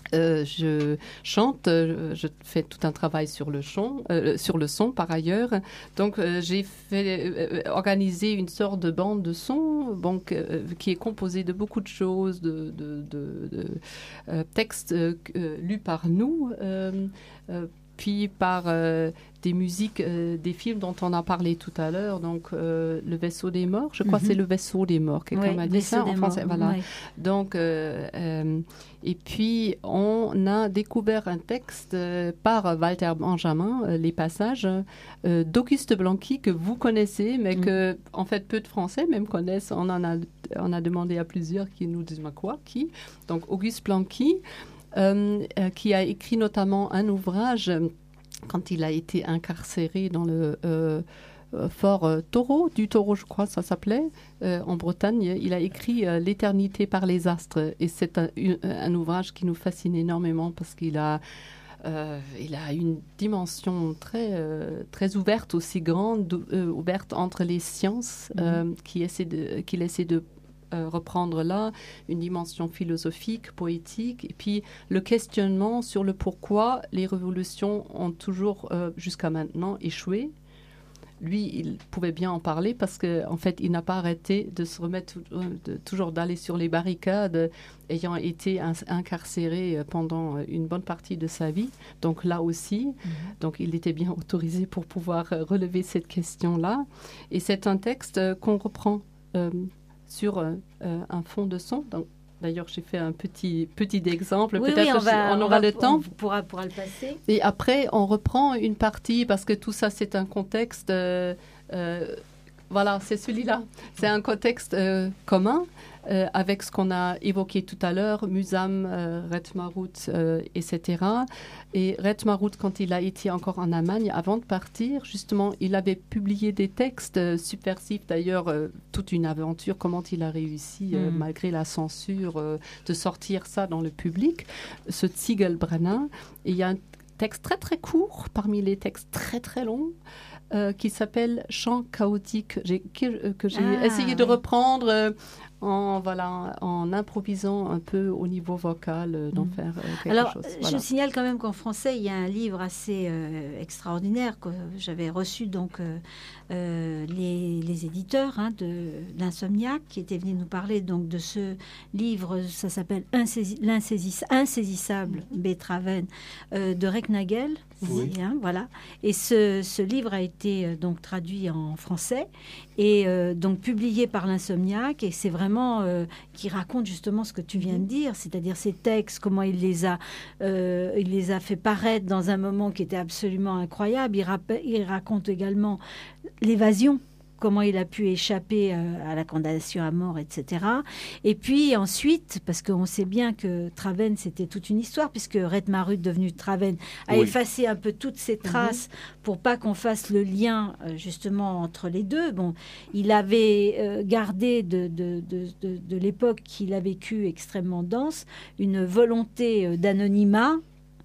Euh, je chante, euh, je fais tout un travail sur le son, euh, sur le son par ailleurs. Donc euh, j'ai fait euh, organiser une sorte de bande de son, donc euh, qui est composée de beaucoup de choses, de, de, de, de euh, textes euh, lus par nous. Euh, euh, puis par euh, des musiques, euh, des films dont on a parlé tout à l'heure, donc euh, Le Vaisseau des Morts, je crois mm-hmm. que c'est Le Vaisseau des Morts, quelqu'un oui, m'a dit ça en français, voilà. Oui. Donc, euh, euh, et puis on a découvert un texte euh, par Walter Benjamin, euh, les passages euh, d'Auguste Blanqui que vous connaissez, mais mm. que en fait peu de Français même connaissent. On en a, on a demandé à plusieurs qui nous disent « quoi, qui ?» Donc Auguste Blanqui. Euh, euh, qui a écrit notamment un ouvrage euh, quand il a été incarcéré dans le euh, euh, fort euh, Taureau, du Taureau je crois ça s'appelait, euh, en Bretagne. Il a écrit euh, L'éternité par les astres et c'est un, un ouvrage qui nous fascine énormément parce qu'il a Euh, il a une dimension très, euh, très ouverte, aussi grande, euh, ouverte entre les sciences, mmh. euh, qui essaie de, qu'il essaie de euh, reprendre là, une dimension philosophique, poétique, et puis le questionnement sur le pourquoi les révolutions ont toujours, euh, jusqu'à maintenant, échoué. Lui, il pouvait bien en parler parce qu'en en fait, il n'a pas arrêté de se remettre, de, toujours d'aller sur les barricades, ayant été in- incarcéré pendant une bonne partie de sa vie. Donc là aussi, mmh. donc il était bien autorisé pour pouvoir relever cette question-là. Et c'est un texte qu'on reprend euh, sur euh, un fond de son. Donc, d'ailleurs, j'ai fait un petit, petit exemple. Oui, Peut-être oui, on, va, on on aura va, le temps. On pourra, pourra le passer. Et après, on reprend une partie, parce que tout ça, c'est un contexte... Euh, euh, voilà, c'est celui-là. C'est un contexte euh, commun euh, avec ce qu'on a évoqué tout à l'heure, Musam, euh, Retmarout, euh, et cetera. Et Retmarout, quand il a été encore en Allemagne, avant de partir, justement, il avait publié des textes euh, subversifs. D'ailleurs, euh, toute une aventure, comment il a réussi, euh, mmh. malgré la censure, euh, de sortir ça dans le public, ce Ziegelbrenner. Et il y a un texte très, très court, parmi les textes très, très longs, Euh, qui s'appelle Chant chaotique, j'ai, que, que j'ai ah, essayé de reprendre euh, en, voilà, en improvisant un peu au niveau vocal, euh, d'en mmh. faire euh, quelque Alors, chose. Alors, voilà. je signale quand même qu'en français, il y a un livre assez euh, extraordinaire que j'avais reçu, donc euh, euh, les, les éditeurs hein, de l'Insomniaque qui étaient venus nous parler donc, de ce livre, ça s'appelle Insaisis- Insaisissable, mmh. Beethoven, euh, de Recknagel. Oui. Hein, voilà. Et ce, ce livre a été euh, donc traduit en français et euh, donc publié par l'Insomniaque, et c'est vraiment euh, qui raconte justement ce que tu viens de dire, c'est-à-dire ces textes, comment il les a, euh, il les a fait paraître dans un moment qui était absolument incroyable. Il, rappel, il raconte également l'évasion. Comment il a pu échapper à la condamnation à mort, et cetera. Et puis ensuite, parce qu'on sait bien que Traven, c'était toute une histoire, puisque Retmarut, devenu Traven, a oui. effacé un peu toutes ces traces mm-hmm. pour pas qu'on fasse le lien justement entre les deux. Bon, il avait gardé de, de, de, de, de l'époque qu'il a vécue extrêmement dense, une volonté d'anonymat,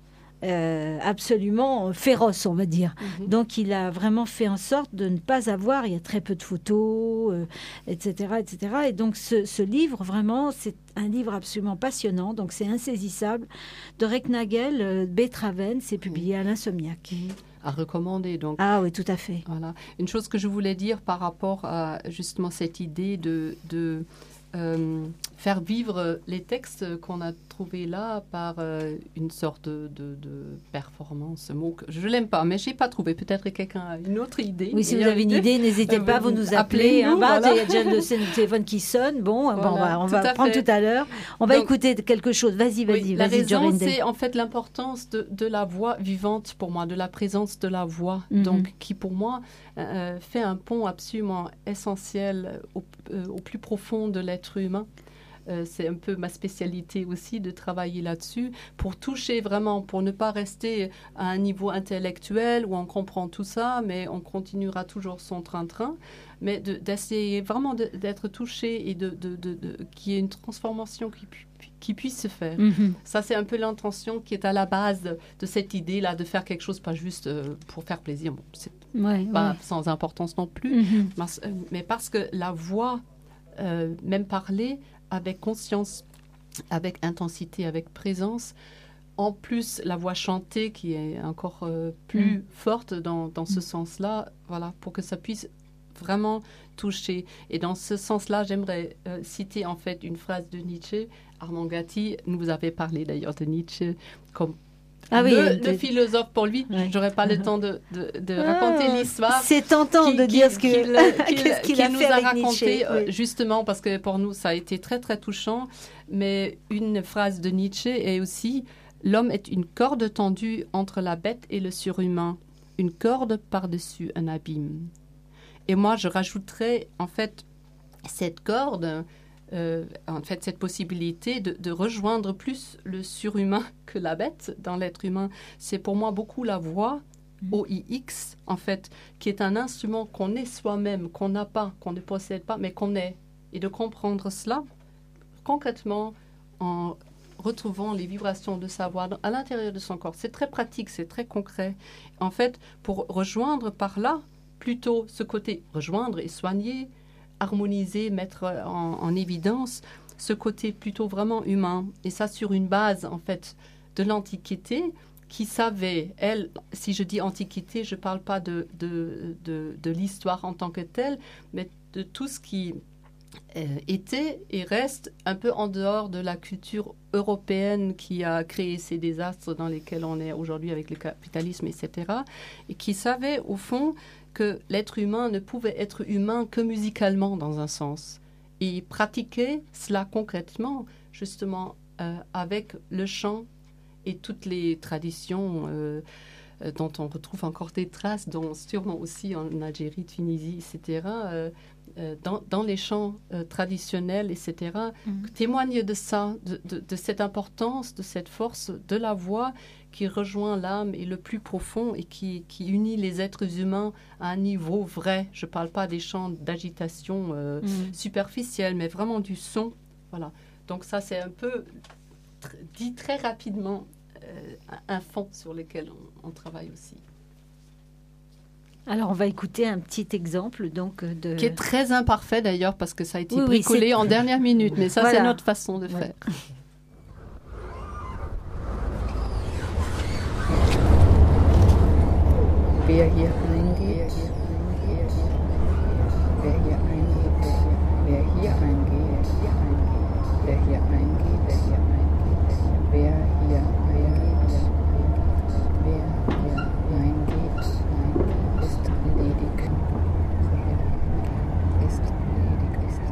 Euh, absolument féroce, on va dire. Mmh. Donc, il a vraiment fait en sorte de ne pas avoir, il y a très peu de photos, euh, et cetera, et cetera. Et donc, ce, ce livre, vraiment, c'est un livre absolument passionnant. Donc, c'est Insaisissable, de Recknagel, euh, Beethoven, c'est publié mmh. à l'Insomniaque. Mmh. À recommander, donc. Ah oui, tout à fait. Voilà. Une chose que je voulais dire par rapport à, justement, cette idée de... de Euh, faire vivre les textes qu'on a trouvés là par euh, une sorte de, de, de performance, ce mot que je l'aime pas, mais j'ai pas trouvé. Peut-être que quelqu'un a une autre idée. Oui, si vous avez une idée, n'hésitez euh, pas, vous nous appelez. Hein, bah, voilà. Il y a déjà le téléphone qui sonne. Bon, voilà, bon on va, on va prendre fait. tout à l'heure. On va Donc, écouter quelque chose. Vas-y, vas-y, oui, vas-y. La raison, Jorinde. c'est en fait l'importance de, de la voix vivante pour moi, de la présence de la voix, mm-hmm. donc qui pour moi euh, fait un pont absolument essentiel au, euh, au plus profond de l'être humain. Euh, c'est un peu ma spécialité aussi de travailler là-dessus pour toucher vraiment, pour ne pas rester à un niveau intellectuel où on comprend tout ça, mais on continuera toujours son train-train, mais de, d'essayer vraiment de, d'être touché et de, de, de, de, qu'il y ait une transformation qui, qui puisse se faire. Mm-hmm. Ça, c'est un peu l'intention qui est à la base de, de cette idée-là, de faire quelque chose, pas juste euh, pour faire plaisir. Bon, c'est ouais, pas ouais. sans importance non plus, mm-hmm. mais, mais parce que la voix, euh, même parler, avec conscience, avec intensité, avec présence, en plus la voix chantée qui est encore euh, plus mm. forte dans, dans ce mm. sens-là, voilà, pour que ça puisse vraiment toucher. Et dans ce sens-là, j'aimerais euh, citer en fait une phrase de Nietzsche. Armand Gatti nous avait parlé d'ailleurs de Nietzsche comme ah oui, le, de... le philosophe pour lui. Ouais. J'aurais pas le temps de, de, de ah, raconter l'histoire. C'est tentant qui, de dire ce que, qu'il, qu'il, qu'est-ce qu'il qu'il a nous fait a avec raconté, Nietzsche, euh, oui. justement parce que pour nous ça a été très très touchant. Mais une phrase de Nietzsche est aussi: l'homme est une corde tendue entre la bête et le surhumain, une corde par-dessus un abîme. Et moi, je rajouterais en fait cette corde, euh, en fait cette possibilité de, de rejoindre plus le surhumain que la bête dans l'être humain. C'est pour moi beaucoup la voix, mmh. O I X, en fait, qui est un instrument qu'on est soi-même, qu'on n'a pas, qu'on ne possède pas, mais qu'on est. Et de comprendre cela concrètement en retrouvant les vibrations de sa voix à l'intérieur de son corps. C'est très pratique, c'est très concret. En fait, pour rejoindre par là, plutôt ce côté rejoindre et soigner, harmoniser, mettre en, en évidence ce côté plutôt vraiment humain. Et ça sur une base, en fait, de l'Antiquité qui savait, elle, si je dis Antiquité, je ne parle pas de, de, de, de l'histoire en tant que telle, mais de tout ce qui euh, était et reste un peu en dehors de la culture européenne qui a créé ces désastres dans lesquels on est aujourd'hui avec le capitalisme, et cetera. Et qui savait, au fond, que l'être humain ne pouvait être humain que musicalement, dans un sens. Et pratiquer cela concrètement, justement, euh, avec le chant et toutes les traditions euh, euh, dont on retrouve encore des traces, dont sûrement aussi en Algérie, Tunisie, et cetera, euh, euh, dans, dans les chants euh, traditionnels, et cetera, mmh. témoignent de ça, de, de, de cette importance, de cette force de la voix qui rejoint l'âme et le plus profond et qui, qui unit les êtres humains à un niveau vrai. Je ne parle pas des chants d'agitation euh, mmh. superficielle, mais vraiment du son. Voilà. Donc ça, c'est un peu tr- dit très rapidement euh, un fond sur lequel on, on travaille aussi. Alors, on va écouter un petit exemple donc de... qui est très imparfait d'ailleurs parce que ça a été oui, bricolé oui, en dernière minute, mais ça, voilà. C'est notre façon de ouais. faire. Wer hier eingeht, wer hier eingeht, wer hier eingeht, wer hier eingeht, wer hier eingeht, wer hier eingeht, wer hier eingeht, ist ledig, ist ledig, ist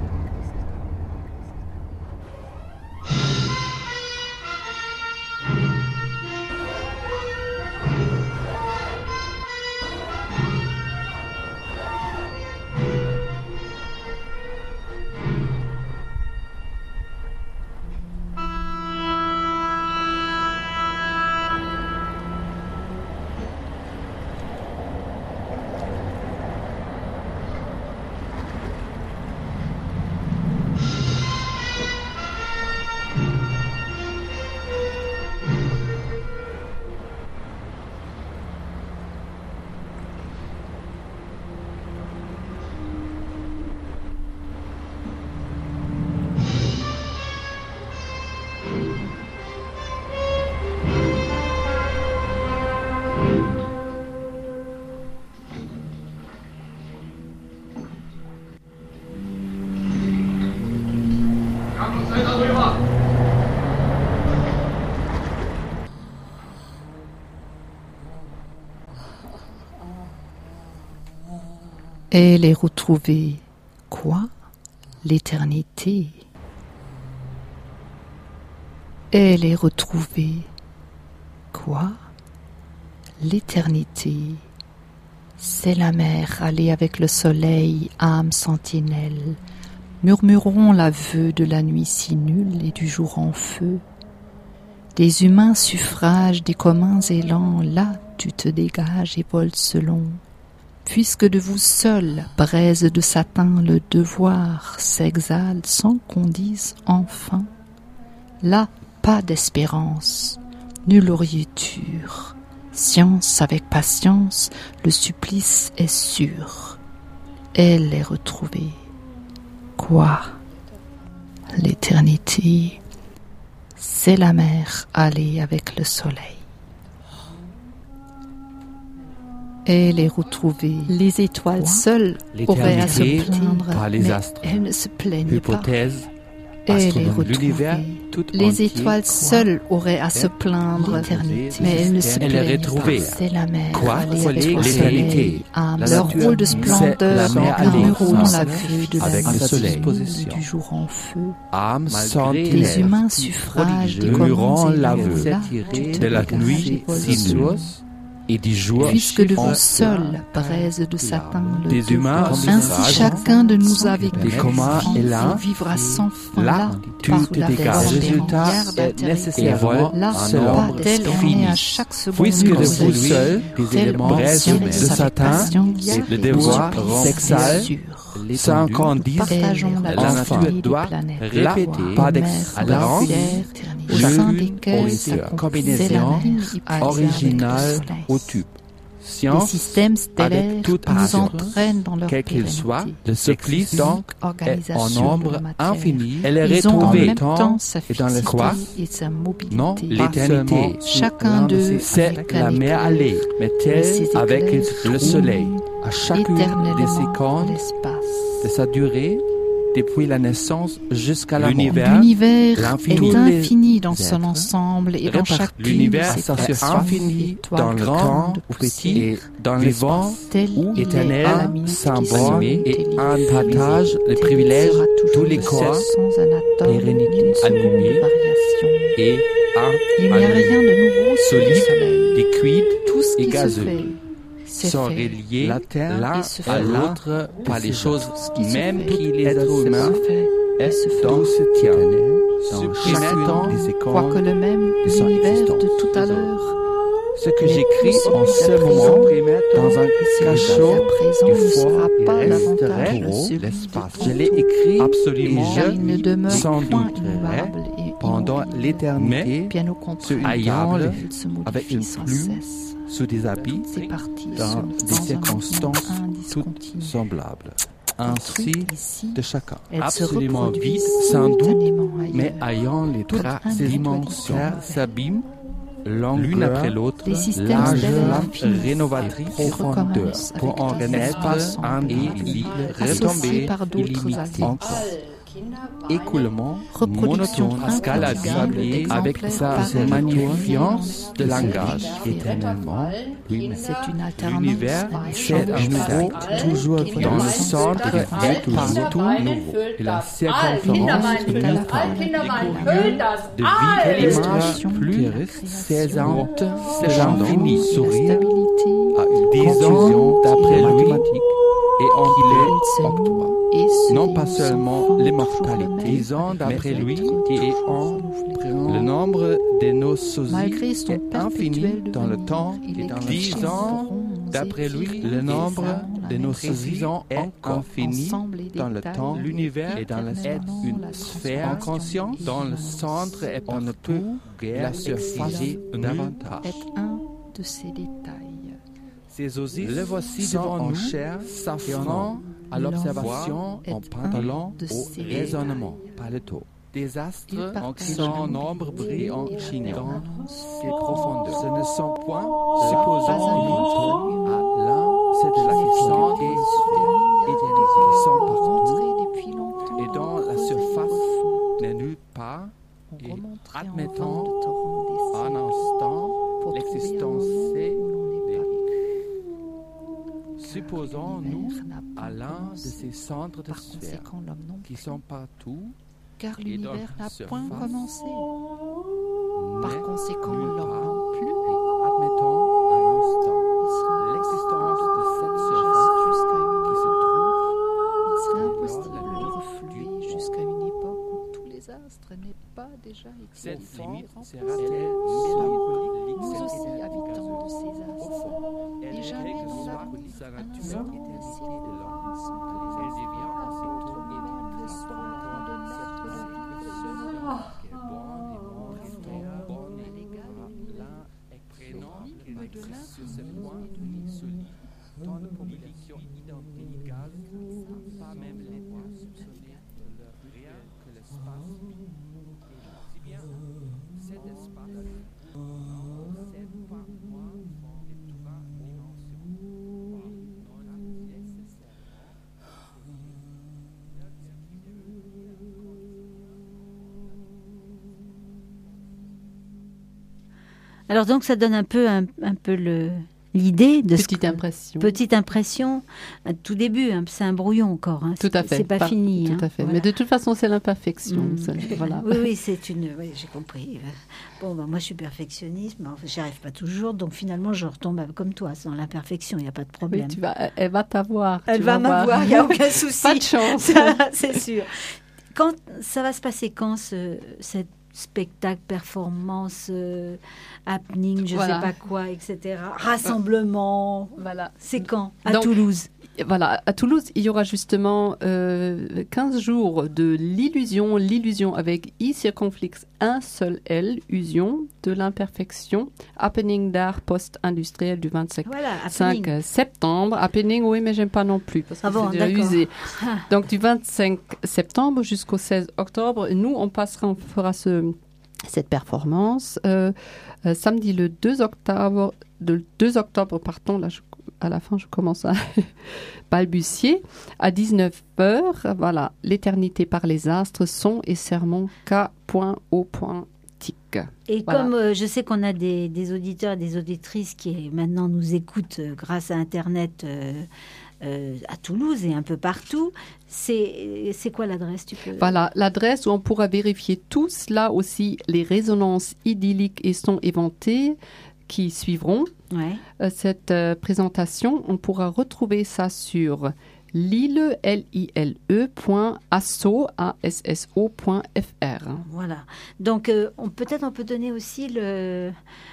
Elle est retrouvée. Quoi? L'éternité. Elle est retrouvée. Quoi? L'éternité. C'est la mer allée avec le soleil, âme sentinelle. Murmurons l'aveu de la nuit si nulle et du jour en feu. Des humains suffrages, des communs élans, là tu te dégages et voles selon. Puisque de vous seul, braise de satin, le devoir s'exhale sans qu'on dise enfin. Là, pas d'espérance, nulle oriéture. Science avec patience, le supplice est sûr. Elle est retrouvée. Quoi? L'éternité. C'est la mer aller avec le soleil. Et les retrouver. Les étoiles Quoi? seules auraient à se L'éternité plaindre, par les mais astres. elles ne se plaignent Hypothèse, pas. Et les astronome. L'univers retrouver. tout Les entier étoiles croit seules auraient à se être plaindre, l'éternité, mais elles ne se elle est plaignent retrouvée. pas. C'est la mer Quoi? aller Quoi? avec le L'éternité. soleil. Ah, La leur nature, rôle de c'est splendeur la mer aller. murmurons Ça, la vue de la avec le nuit soleil. disposition. Du jour en feu. âme Des sentinelle, humains suffrages des murmurant communs l'aveu élus, là, s'attirer tu te de la regardes nuit les sinueuse et du jour puisque de en vous seul, braise de satin, le des deux. humains Ainsi suffrages, chacun de nous a vécu des communs vie, élans, et vivra sans fin là, là, tu par te la dégages. forme Le des résultat milliards est d'intérêts. nécessairement Là, un pas nombre tel on est fini. à chaque seconde Puisque de nous vous aussi, seul, des tel éléments braise de de satin, patience, et le et devoir pour sexual, sûr. sans qu'on dise, Partageons la la enfin nature doit répéter, pas d'excellence, au sein l'une desquels aurait s'accomplissait combinaison la ligne hypothétique originale avec le au soleil. tube. Les Science, systèmes stellaires avec toute nous passion, entraînent dans leur quel qu'il pérennité. soit, le supplice donc est en Organisation nombre de la matière. infini. Elle est Ils ont en retrouvée même temps sa et dans fixité l'espace. et sa mobilité. Non, l'éternité. Chacun d'eux C'est avec la un mer éclair, allée, mais et telle ses avec éclairs le soleil. À chacune des éternellement secondes l'espace. de sa durée, depuis la naissance jusqu'à la mort. L'univers l'infini, est infini dans êtres, son ensemble et dans répartis. chacune L'univers de ses s'assure fractions, infini étoiles dans le grandes grand de ou petit poussière, et dans les vents tel ou il est éternel, à la minute sans qui borne sonne, et tel il un fut, partage les tel il privilèges, sera toujours tous les le corps, seul sans un atome, pérennité une seconde animée variation. et un Il n'y a rien de nouveau sous le solide, soleil. liquide Tout ce et qui se gazeux. fait, c'est sont fait. reliés La l'un terre et se à fait. l'autre par les choses qui se même fait, qui les se êtres humains fait, et se fait. dans ce tient dans Et chacune Satan des croit que secondes le même de son univers existence. de tout à l'heure. Ce que Mais j'écris celui en ce d'à présent, moment dans un et celui cachot d'à présent du ne foie sera pas resterait davantage pour celui l'espace. de Je l'ai écrit absolument car il ne demeure sans point doute immuable et pendant immobile. l'éternité, Bien au ce contraire, haillable il se modifie avec une sans plume cesse. sous des habits Ces parties dans sont des dans un circonstances mouvement toutes indiscontinu. semblables. Ainsi Ici, de chacun. elles se Absolument reproduisent vide, sans doute, simultanément mais ailleurs. ayant les Toutes traits individualités dimensions s'abîment l'une Longueur, après l'autre, les systèmes large stellaires flamme finissent rénovatrice et profondeur recommencent pour avec en des renaître espaces un semblables, équilibre associés retomber par d'autres illimité alliés. encore. Écoulement Reproduction monotone Pascal a infatigable sablé avec d'exemplaires sa pareils magnificence de qui se langage répètent. éternellement lui-même. C'est une alternance L'univers qui c'est un change nouveau d'acte. toujours Qui dans le devient centre stable, est partout nouveau et la circonférence Kindermann, nous Kindermann, parle Kindermann, découvrir de vie illustration plus saisante de l'infini sourire à une diffusion d'après lui et en qu'il est octroi. Non pas seulement l'immortalité, disons d'après lui et en le nombre de nos Malgré sosies son est infini perpétuel dans le devenir, temps il et est dans le cliché, disons bronze, d'après lui épique, le nombre et de nos sang, sosies est encore infini ensemble et dans le détail, temps, l'univers et dans l'espace. éternellement Une la sphère en transformation conscience dans le immense. centre et on ne peut la surface davantage. Est un de ces détails. Ces osis, le voici devant nous, chair, s'affirmant à l'observation en pantalon au raisonnement, par le taux. Des astres en son nombre brillent en chignant ses profondeurs. Ce ne sont point, supposons, limitons à l'un, c'est de la puissance des sphères idéalisées qui sont partout et dont la surface n'est nulle part, et admettons un instant l'existence c'est supposons-nous à l'un de ces centres de sphères qui sont partout, car et l'univers dont n'a surface point commencé. Par n'est conséquent, nulle l'homme part, non plus. et admettons à l'instant l'existence de cette surface jusqu'à une qui se trouve, Il serait et impossible alors, la de limite refluer jusqu'à une époque où tous les astres n'aient pas déjà été cette limite remplacés. sera-t-elle mélancolique, Nous cette aussi, limite habitants de ces Au astres, fond, elle et est jamais quelque dans soit l'avenir, sa un nature instant éternité ainsi de l'homme, sans que les elle devient astres aussitôt même éternelle. ne sont loin de naître de vie. Sur ce point, solide, tant de populations identiques, pas même les voix soupçonnées de leur rien que l'espace, et si bien Alors donc ça donne un peu, un, un peu le... l'idée de petite ce... impression. Petite impression, à tout début, hein, c'est un brouillon encore. Hein, tout à fait. C'est pas, pas fini. Tout hein, à fait. voilà. Mais de toute façon, c'est l'imperfection. Mmh. C'est, voilà. Oui, oui, c'est une. Oui, j'ai compris. Bon, ben, moi, je suis perfectionniste, mais enfin, j'y arrive pas toujours, donc finalement, je retombe comme toi, dans l'imperfection. Il n'y a pas de problème. Oui, tu vas, elle va t'avoir. Elle va m'avoir. Il n'y a aucun souci. Pas de chance. Ça, c'est sûr. Quand ça va se passer quand ce, cette spectacle, performance, euh, happening, je ne voilà. sais pas quoi, et cetera. Rassemblement. Voilà. C'est quand? À Donc, Toulouse. Voilà, à Toulouse, il y aura justement euh, quinze jours de l'illusion, l'illusion avec I circonflexe un seul L, usion de l'imperfection, happening d'art post-industriel du vingt-cinq voilà, septembre. Happening, oui, mais j'aime pas non plus parce que ah bon, c'est déjà d'accord. usé. Donc du vingt-cinq septembre jusqu'au seize octobre, nous, on passera, on fera ce, cette performance euh, euh, samedi le deux octobre, le deux octobre, pardon, là je à la fin, je commence à balbutier. À dix-neuf heures, voilà, l'éternité par les astres, son et sermon K.O. Tic. Et voilà. comme euh, je sais qu'on a des, des auditeurs et des auditrices qui maintenant nous écoutent euh, grâce à Internet euh, euh, à Toulouse et un peu partout, c'est, c'est quoi l'adresse tu peux... Voilà, l'adresse où on pourra vérifier tout cela aussi, les résonances idylliques et sons éventés qui suivront. Ouais. Euh, cette euh, présentation, on pourra retrouver ça sur lile, L I L E, point asso, A S S O, point F R. Voilà. Donc, euh, on, peut-être on peut donner aussi le,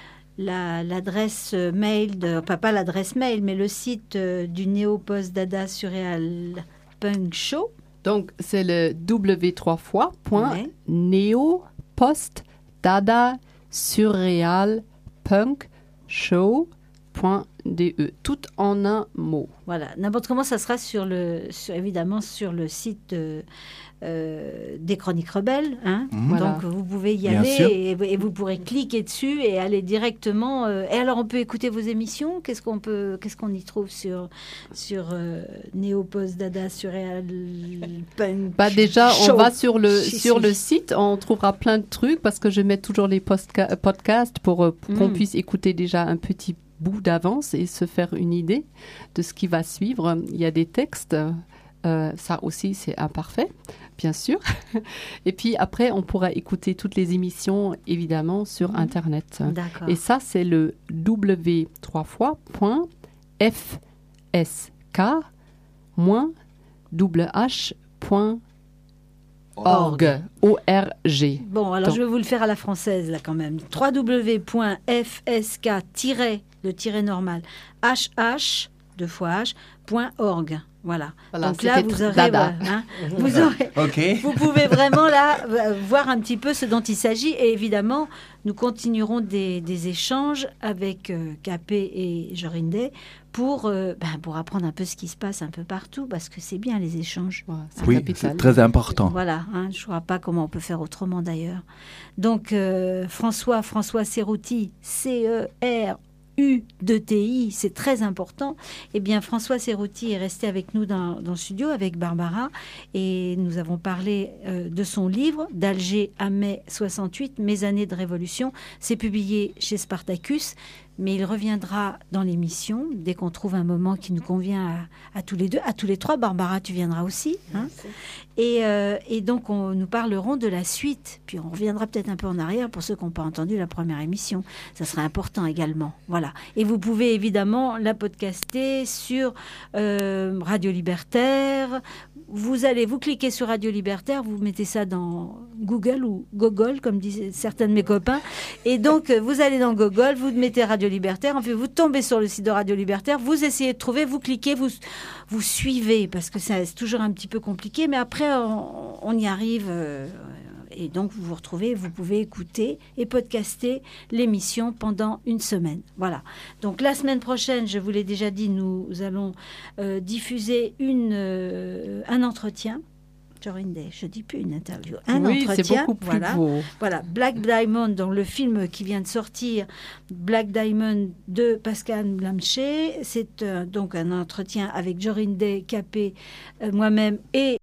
la, l'adresse mail, de, pas, pas l'adresse mail, mais le site euh, du Néo-Post Dada Surreal Punk Show. Donc, c'est le w trois fois point Ouais. Néo-Post Dada Surreal Punk Show point D E, tout en un mot. Voilà, n'importe comment, ça sera sur le, sur, évidemment sur le site euh, euh, des Chroniques Rebelles. Hein. Mmh. Voilà. Donc vous pouvez y Bien aller sûr. et, et vous pourrez cliquer dessus et aller directement. Euh, et alors on peut écouter vos émissions. Qu'est-ce qu'on peut, qu'est-ce qu'on y trouve sur sur euh, Néo-Post Dada Surreal Punk Bah déjà, Show. on va sur le Si, sur si. le site, on trouvera plein de trucs parce que je mets toujours les postca- podcasts pour, euh, pour qu'on Mm. puisse écouter déjà un petit bout d'avance et se faire une idée de ce qui va suivre. Il y a des textes, euh, ça aussi c'est imparfait, bien sûr. Et puis après, on pourra écouter toutes les émissions évidemment sur Mm. Internet. D'accord. Et ça, c'est le w trois fois point F S K moins double H point org. O R G. Bon, alors Donc. je vais vous le faire à la française, là, quand même. w w w point f s k tiret, le tiret normal, h-h, deux fois h, point org. Voilà. Voilà, Donc là, c'était vous aurez, dada. voilà, hein, vous aurez, Ok. vous pouvez vraiment là euh, voir un petit peu ce dont il s'agit. Et évidemment, nous continuerons des, des échanges avec euh, Capé et Jorinde pour, euh, ben, pour apprendre un peu ce qui se passe un peu partout, parce que c'est bien les échanges. Ouais, c'est Oui, capital. c'est très important. Voilà, hein, je ne vois pas comment on peut faire autrement d'ailleurs. Donc, euh, François, François Cerruti, C E R U de T I, c'est très important. Eh bien, François Cerruti est resté avec nous dans, dans le studio avec Barbara et nous avons parlé euh, de son livre d'Alger à mai soixante-huit, Mes années de révolution. C'est publié chez Spartacus. Mais il reviendra dans l'émission dès qu'on trouve un moment qui nous convient à, à tous les deux, à tous les trois. Barbara, tu viendras aussi. Hein, et, euh, et donc, on, nous parlerons de la suite. Puis on reviendra peut-être un peu en arrière pour ceux qui n'ont pas entendu la première émission. Ça sera important également. Voilà. Et vous pouvez évidemment la podcaster sur euh, Radio Libertaire. Vous allez, vous cliquez sur Radio Libertaire, vous mettez ça dans Google ou Gogol, comme disaient certains de mes copains. Et donc, vous allez dans Gogol, vous mettez Radio Libertaire, en fait, vous tombez sur le site de Radio Libertaire, vous essayez de trouver, vous cliquez, vous, vous suivez, parce que ça, c'est toujours un petit peu compliqué, mais après, on, on y arrive. Euh, et donc, vous vous retrouvez, vous pouvez écouter et podcaster l'émission pendant une semaine. Voilà. Donc, la semaine prochaine, je vous l'ai déjà dit, nous allons euh, diffuser une, euh, un entretien. Jorinde, je dis plus une interview, un oui, entretien. c'est beaucoup plus voilà. beau. Voilà, Black Diamond, dans le film qui vient de sortir, Black Diamond de Pascal Lamché. C'est euh, donc un entretien avec Jorinde, Capé, euh, moi-même et